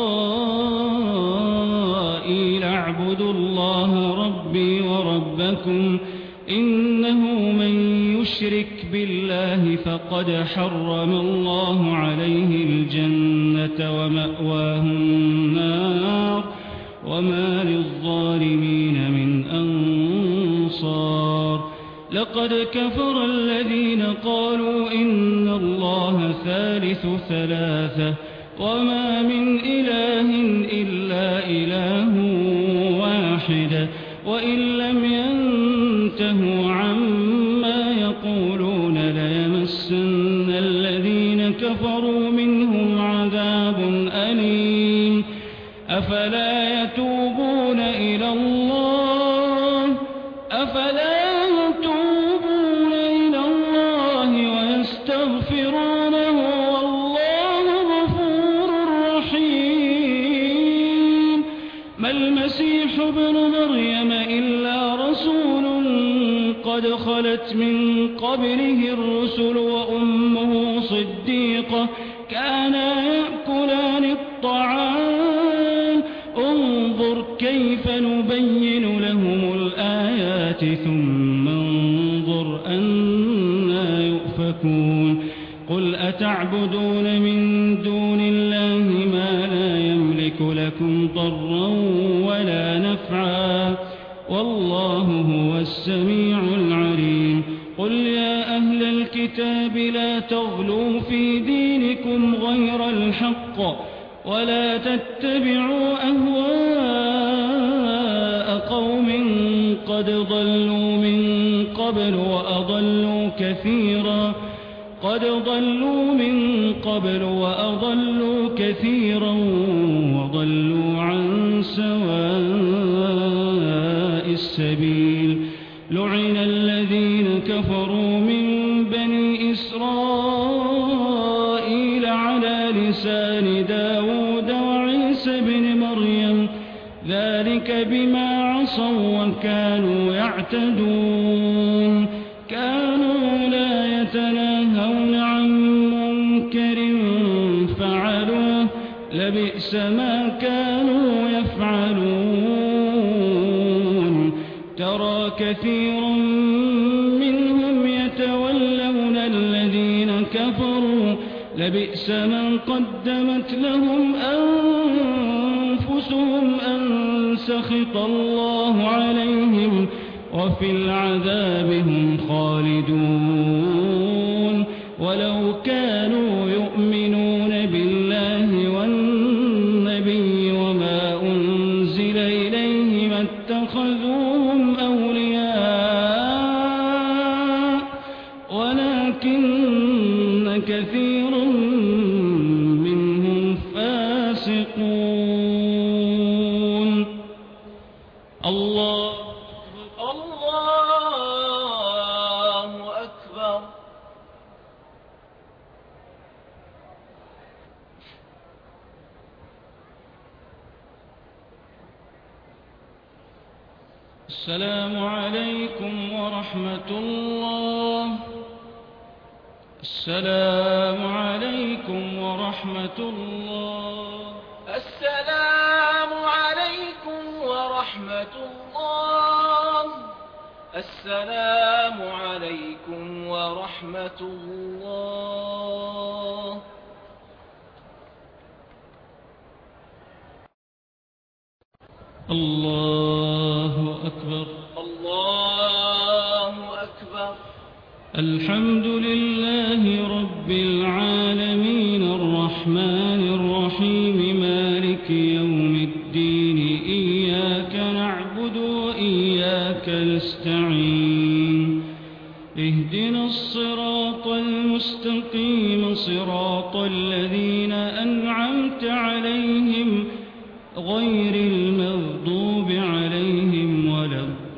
إسرائيل اعبدوا الله ربي وربكم إنه من يشرك بالله فقد حرم الله عليه الجنة ومأواه النار وما للظالمين من أنصار. لقد كفر الذين قالوا إن الله ثالث ثلاثة وما من إله إلا إله واحد وإن لم ينتهوا عما يقولون ليمسن الذين كفروا منهم عذاب أليم. أفلا يتوبون إلى الله أفلا يتوبون إلى الله ويستغفرونه والله غفور رحيم. ما المسيح ابن مريم إلا رسول قد خلت من قبله الرسل وأمه صديقة كانا يأكلان الطعام انظر كيف نبين لهم الآيات ثم انظر أنا يؤفكون. قل أتعبدون من دون الله ما لا يملك لكم ضرا ولا نفعا والله هو السميع العليم. قل يا أهل الكتاب لا تغلوا في دينكم غير الحق ولا تتبعوا أهواء قوم قد ضلوا من قبل وأضلوا كثيرا قد ضلوا من قبل وأضلوا كثيرا وضلوا عن سواء السبيل. لعن الذين كفروا من بني إسرائيل على لسان داود وعيسى بن مريم ذلك بما عصوا وكانوا يعتدون. كانوا لا يتناهون عن منكر فعلوه لبئس ما كانوا يفعلون. ترى كثيرا منهم يتولون الذين كفروا لبئس ما قدمت لهم أنفسهم أن سخط الله عليهم وفي العذاب هم خالدون. ولو كانوا يؤمنون بالله والنبي وما أنزل إليه ما اتخذوهم أولياء ولكن كثيرا منهم فاسقون. الله الله أكبر. السلام عليكم ورحمة الله. السلام عليكم ورحمة الله. السلام عليكم ورحمة الله. السلام عليكم ورحمة الله. الله أكبر. الله أكبر. الحمد لله رب العالمين الرحمن الرحيم مالك يوم الدين إياك نعبد وإياك نستعين اهدنا الصراط المستقيم صراط الذين أنعمت عليهم غير المغضوب عليهم ولا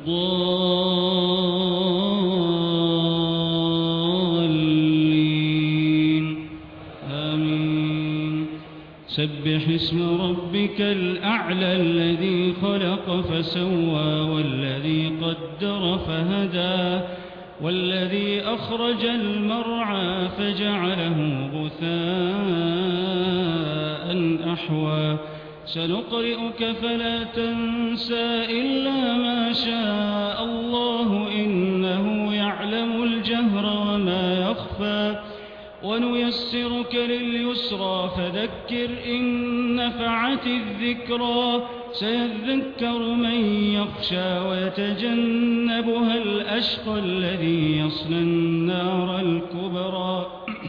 الضالين آمين. سبح اسم ربك الأعلى الذي خلق فسوى والذي قدر فهدى والذي أخرج المرعى فجعله غثاء أحوى سنقرئك فلا تنسى إلا ما شاء الله إنه يعلم الجهر وما يخفى ونيسرك لليسرى فذكر إن نفعت الذكرى سيذكر من يخشى ويتجنبها الأشقى الذي يصلى النار الكبرى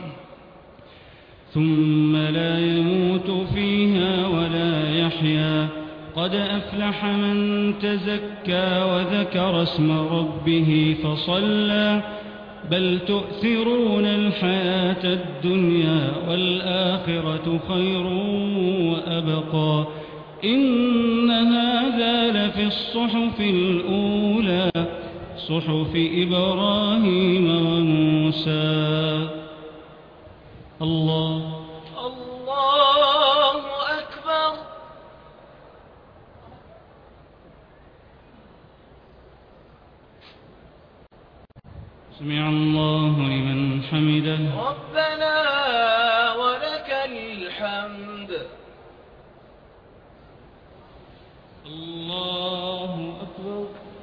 ثم لا يموت فيها ولا يحيا قد أفلح من تزكى وذكر اسم ربه فصلى بل تؤثرون الحياة الدنيا والآخرة خير وأبقى إن هذا لفي الصحف الأولى صحف إبراهيم وموسى. الله الله أكبر. سمع الله لمن حمده ربنا ولك الحمد. الله أكبر.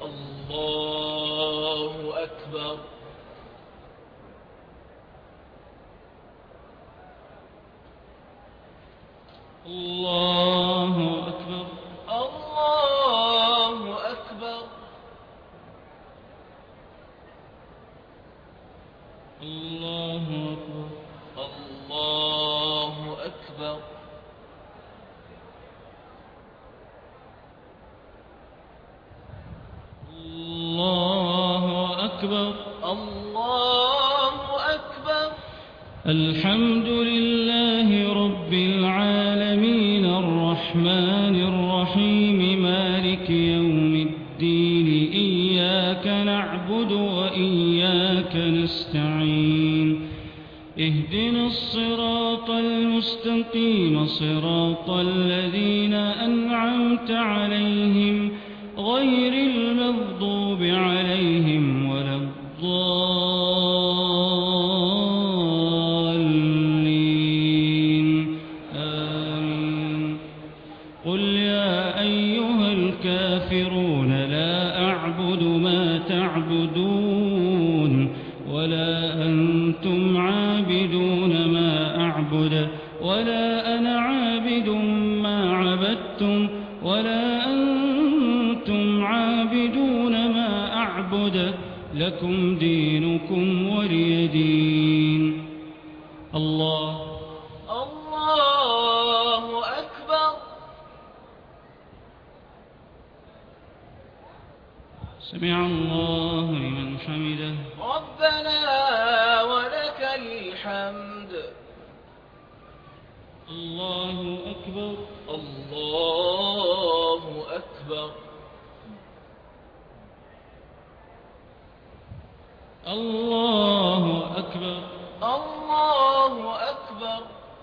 الله أكبر. الله أكبر. الله أكبر. الله أكبر. الله أكبر. الله أكبر. الله أكبر. الحمد لله رب العالمين الرحمن الرحيم مالك يوم الدين إياك نعبد وإياك نستعين اهدنا الصراط المستقيم صراط الذين أنعمت عليهم غير المغضوب عليهم ولا الضالين آمين. قل يا أيها الكافرون لا أعبد ما تعبدون ولا أنتم عابدون ما أعبد ولا أنا عابد ما عبدتم ولا أنتم عابدون ما أعبد لكم دينكم ولي دين. الله الله أكبر. سمع الله لمن حمده ربنا ولك الحمد. الله أكبر. الله أكبر. الله أكبر. الله أكبر.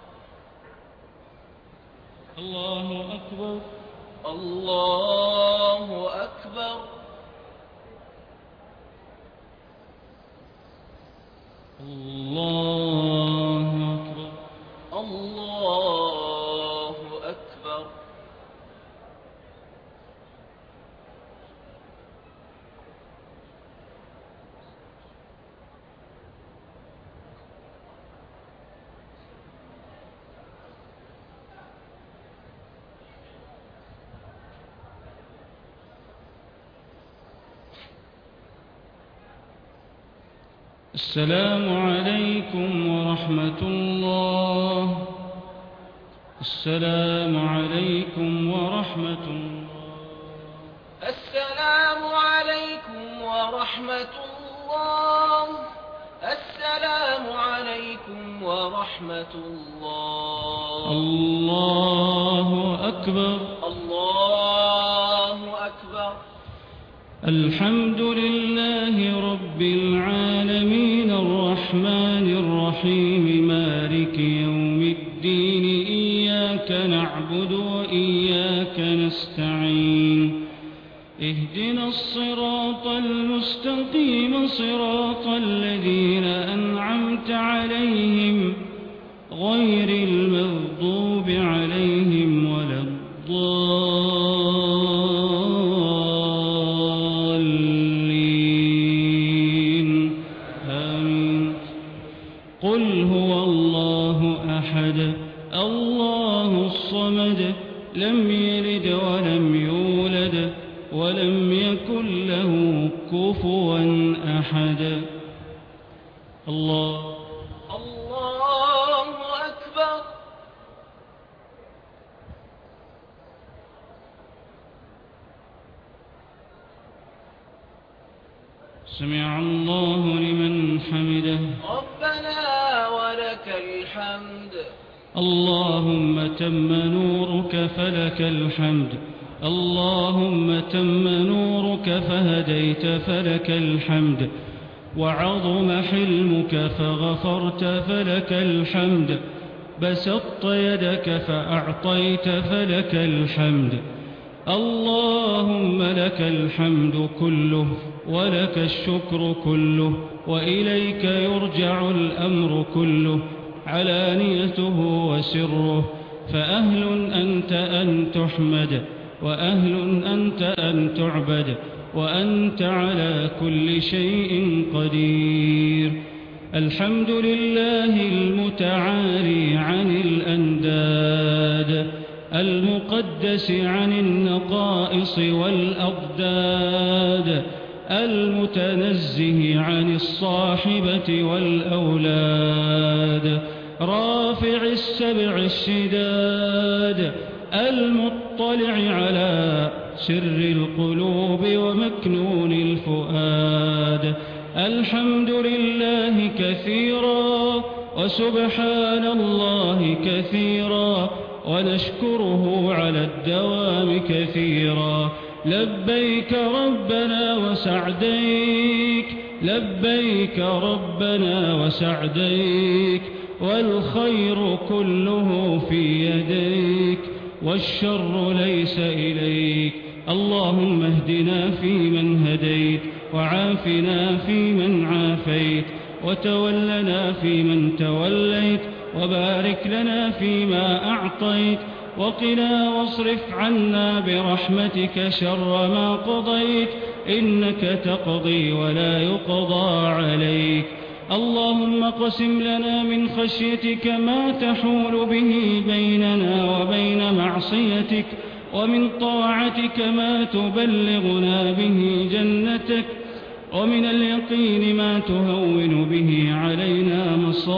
الله أكبر. الله أكبر. الله أكبر. الله أكبر. السلام عليكم ورحمة الله. السلام عليكم ورحمة الله. السلام عليكم ورحمة الله. السلام عليكم ورحمة الله. الله أكبر. الله أكبر. الحمد لله رب العالمين الرحمن الرحيم مالك يوم الدين إياك نعبد وإياك نستعين اهدنا الصراط المستقيم صراط الذين أنعمت عليهم غير المغضوب عليهم ولا الضالين آمين. قل هو الله أحد الله الصمد لم يلد ولم يولد ولم يكن له كفوا أحد. الله الله أكبر. سمع الله لمن حمده. ربنا ولك الحمد. اللهم تم نورك فلك الحمد. اللهم تم نورك فهديت فلك الحمد. وعظم حلمك فغفرت فلك الحمد. بسطت يدك فأعطيت فلك الحمد. اللهم لك الحمد كله ولك الشكر كله وإليك يرجع الأمر كله علانيته وسره. فأهل أنت أن تحمد وأهل أنت أن تعبد وأنت على كل شيء قدير. الحمد لله المتعالي عن الأنداد المقدس عن النقائص والأضداد المتنزه عن الصاحبة والأولاد رافع السبع الشداد المطلع على سر القلوب ومكنون الفؤاد. الحمد لله كثيرا وسبحان الله كثيرا ونشكره على الدوام كثيرا. لبيك ربنا وسعديك لبيك ربنا وسعديك والخير كله في يديك والشر ليس إليك. اللهم اهدنا فيمن هديت وعافنا فيمن عافيت وتولنا فيمن توليت وبارك لنا فيما أعطيت وقنا واصرف عنا برحمتك شر ما قضيت إنك تقضي ولا يقضى عليك. اللهم اقسم لنا من خشيتك ما تحول به بيننا وبين معصيتك ومن طاعتك ما تبلغنا به جنتك ومن اليقين ما تهون به علينا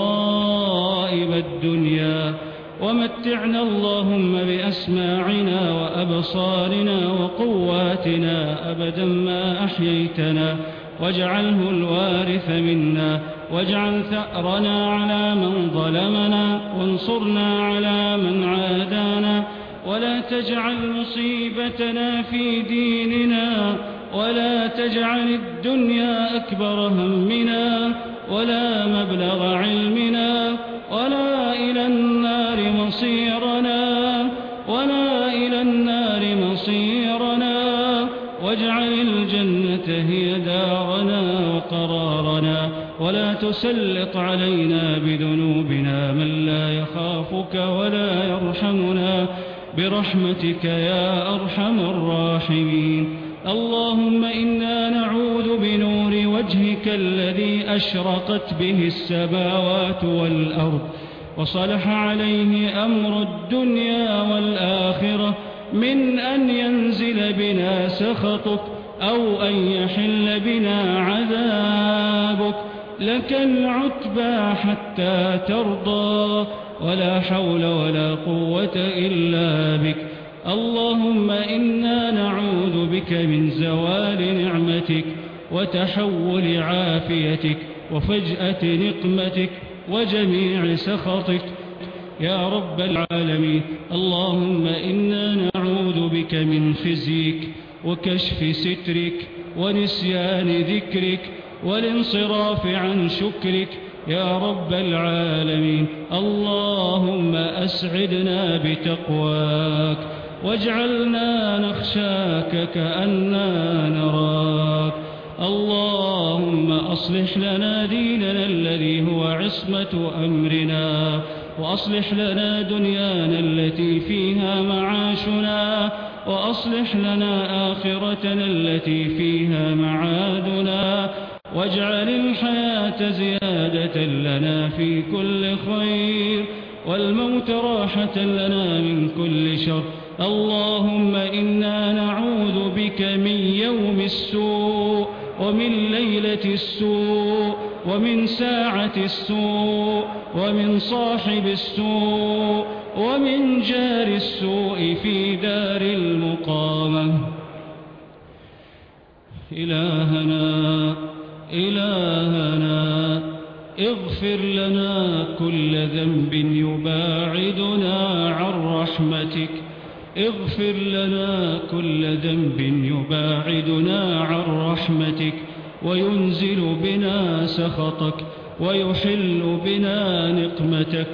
مصائب الدنيا. ومتعنا اللهم بأسماعنا وأبصارنا وقواتنا أبدا ما أحييتنا واجعله الوارث منا واجعل ثأرنا على من ظلمنا وانصرنا على من عادانا ولا تجعل مصيبتنا في ديننا ولا تجعل الدنيا أكبر همنا ولا مبلغ علمنا ولا إلى النار مصيرنا ولا إلى النار مصيرنا واجعل الجنة هي دارنا وقرارنا ولا تسلط علينا بذنوبنا من لا يخافك ولا يرحمنا برحمتك يا أرحم الراحمين. اللهم إنا نعوذ بنور وجهك الذي أشرقت به السماوات والأرض وصلح عليه أمر الدنيا والآخرة من أن ينزل بنا سخطك أو أن يحل بنا عذابك. لك العتبى حتى ترضى ولا حول ولا قوة إلا بك. اللهم إنا نعوذ بك من زوال نعمتك وتحول عافيتك وفجأة نقمتك وجميع سخطك يا رب العالمين. اللهم إنا نعوذ بك من خزيك وكشف سترك ونسيان ذكرك والانصراف عن شكرك يا رب العالمين. اللهم أسعدنا بتقواك واجعلنا نخشاك كأننا نراك. اللهم أصلح لنا ديننا الذي هو عصمة أمرنا وأصلح لنا دنيانا التي فيها معاشنا وأصلح لنا آخرتنا التي فيها معادنا واجعل الحياة زيادة لنا في كل خير والموت راحة لنا من كل شر. اللهم إنا نعوذ بك من يوم السوء ومن ليلة السوء ومن ساعة السوء ومن صاحب السوء ومن جار السوء في دار المقامة. إلهنا إلهنا اغفر لنا كل ذنب يباعدنا عن رحمتك اغفر لنا كل ذنب يباعدنا عن رحمتك وينزل بنا سخطك ويحل بنا نقمتك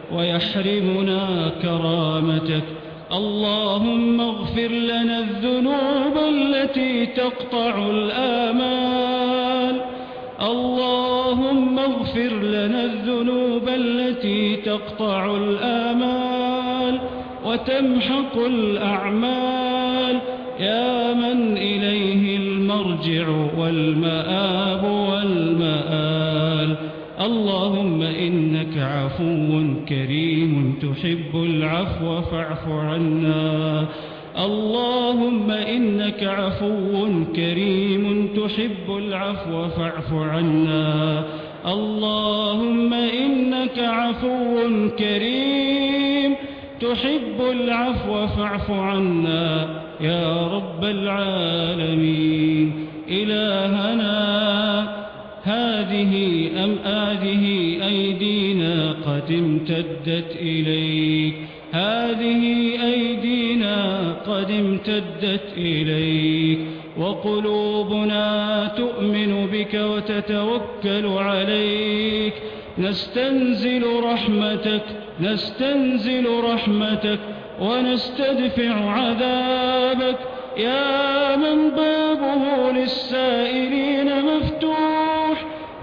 ويحرمنا كرامتك. اللهم اغفر لنا الذنوب التي تقطع الآمال اللهم اغفر لنا الذنوب التي تقطع الآمال وتمحق الأعمال يا من إليه المرجع والمآب والمآل. اللهم إنك عفو كريم تحب العفو فاعف عنا. اللهم إنك عفو كريم تحب العفو فاعف عنا. اللهم إنك عفو كريم تحب العفو فاعف عنا يا رب العالمين. إلهنا هذه أم هذه أيدينا قد امتدت إليك هذه أيدينا قد امتدت إليك وقلوبنا تؤمن بك وتتوكل عليك. نستنزل رحمتك نستنزل رحمتك ونستدفع عذابك يا من بابه للسائلين مفتوح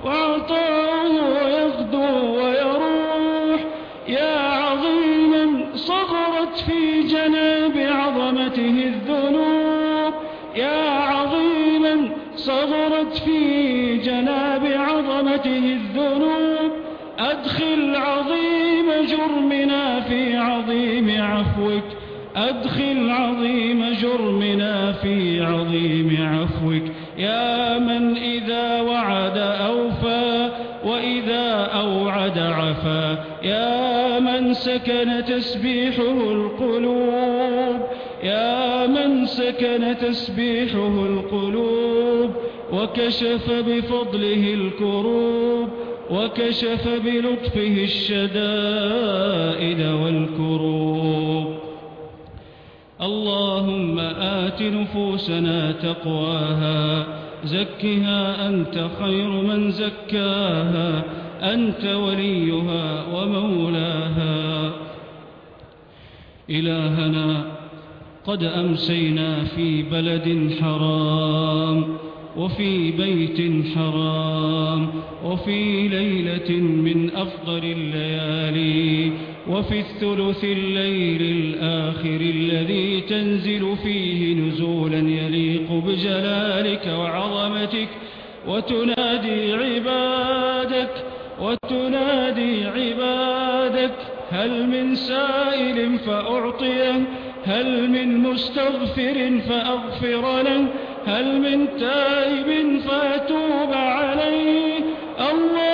وعطاؤه يغدو ويروح. يا عظيما صغرت في جناب عظمته الذنوب يا عظيما صغرت في جناب عظمته الذنوب أدخل عظيم جرمنا في عظيم عفوك أدخل عظيم جرمنا في عظيم عفوك يا من إذا وعد أوفى وإذا أوعد عفا. يا من سكن تسبيحه القلوب يا من سكن تسبيحه القلوب وكشف بفضله الكروب وكشف بلطفه الشدائد والكروب. اللهم آت نفوسنا تقواها زكها أنت خير من زكاها أنت وليها ومولاها. إلهنا قد أمسينا في بلد حرام وفي بيت حرام وفي ليلة من أفضل الليالي وفي الثلث الليل الآخر الذي تنزل فيه نزولا يليق بجلالك وعظمتك وتنادي عبادك وتنادي عبادك هل من سائل فأعطيه هل من مستغفر فأغفر له هل من تائب فأتوب عليه. الله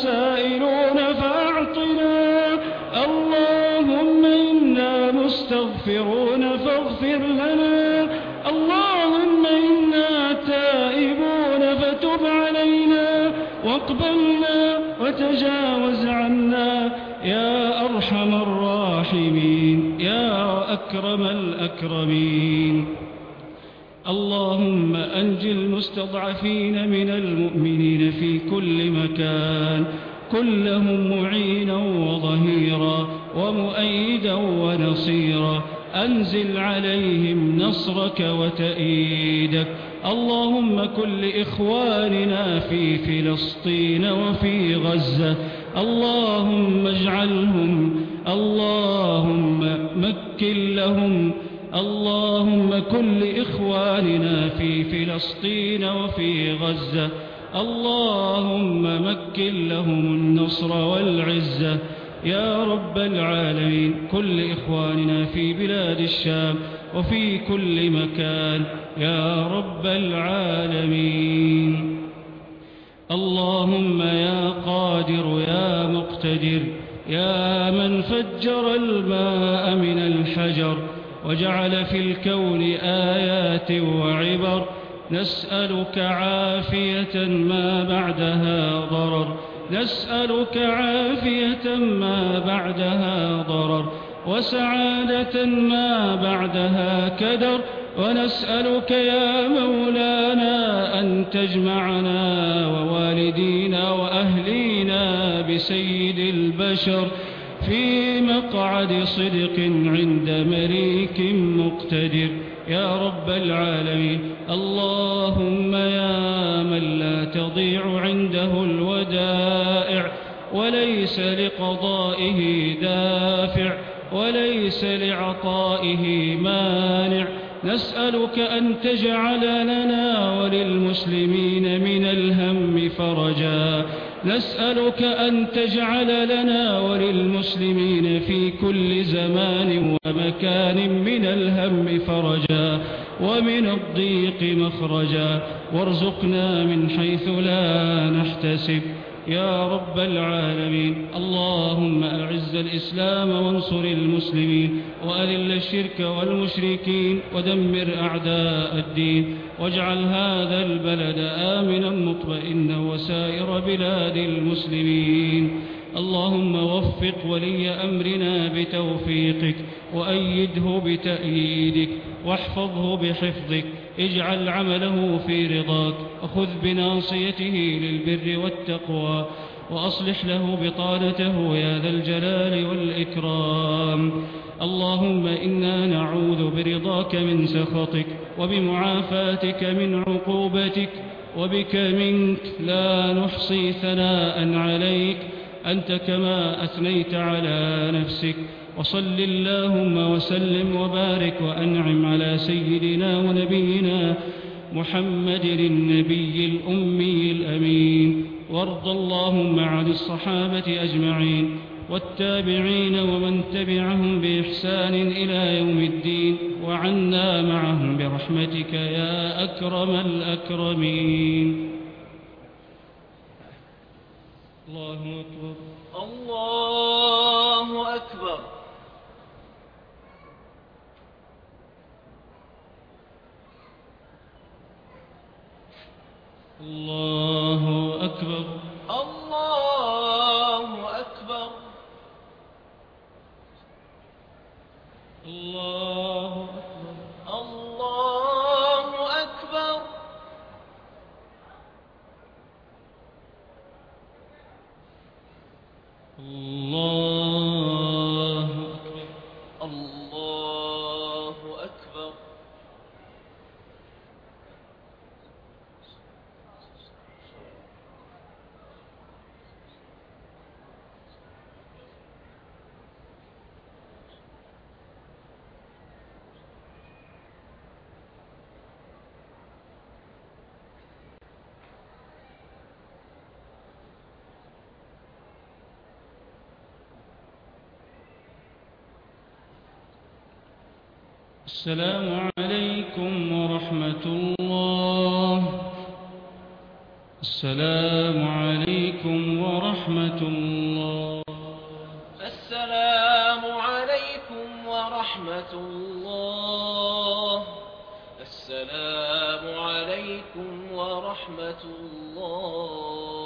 سائلون فأعطنا، اللهم إنا مستغفرون فاغفر لنا، اللهم إنا تائبون فتب علينا واقبلنا وتجاوز عنا يا أرحم الراحمين يا أكرم الأكرمين. اللهم أنج المستضعفين من المؤمنين في كل مكان، كن لهم معينا وظهيرا ومؤيدا ونصيرا، أنزل عليهم نصرك وتأييدك. اللهم كن لإخواننا في فلسطين وفي غزة، اللهم اجعلهم، اللهم مكن لهم، اللهم كن لإخواننا في فلسطين وفي غزة، اللهم مكن لهم النصر والعزة يا رب العالمين. كن لإخواننا في بلاد الشام وفي كل مكان يا رب العالمين. اللهم يا قادر يا مقتدر يا من فجر الماء من الحجر وجعل في الكون آيات وعبر، نسألك عافية ما بعدها ضرر، نسألك عافية ما بعدها ضرر، وسعادة ما بعدها كدر، ونسألك يا مولانا أن تجمعنا ووالدينا وأهلينا بسيد البشر في مقعد صدق عند مليك مقتدر يا رب العالمين. اللهم يا من لا تضيع عنده الودائع وليس لقضائه دافع وليس لعطائه مانع، نسألك أن تجعل لنا وللمسلمين من الهم فرجا، نسألك أن تجعل لنا وللمسلمين في كل زمان ومكان من الهم فرجا ومن الضيق مخرجا، وارزقنا من حيث لا نحتسب يا رب العالمين. اللهم أعز الإسلام وانصر المسلمين، وأذل الشرك والمشركين، ودمر أعداء الدين، واجعل هذا البلد آمنا مطمئنا وسائر بلاد المسلمين. اللهم وفق ولي أمرنا بتوفيقك، وأيده بتأييدك، واحفظه بحفظك، اجعل عمله في رضاك، وخذ بناصيته للبر والتقوى، وأصلح له بطانته يا ذا الجلال والإكرام. اللهم إنا نعوذ برضاك من سخطك، وبمعافاتك من عقوبتك، وبك منك لا نحصي ثناء عليك أنت كما أثنيت على نفسك. وصل اللهم وسلم وبارك وأنعم على سيدنا ونبينا محمد النبي الأمي الأمين. وارض اللهم عن الصحابة أجمعين والتابعين ومن تبعهم بإحسان إلى يوم الدين، وعنا معهم برحمتك يا أكرم الأكرمين. الله أكبر الله أكبر. الله أكبر الله أكبر. الله أكبر الله أكبر. الله أكبر الله أكبر. السلام عليكم ورحمة الله. السلام عليكم ورحمة الله. السلام عليكم ورحمة الله. السلام عليكم ورحمة الله.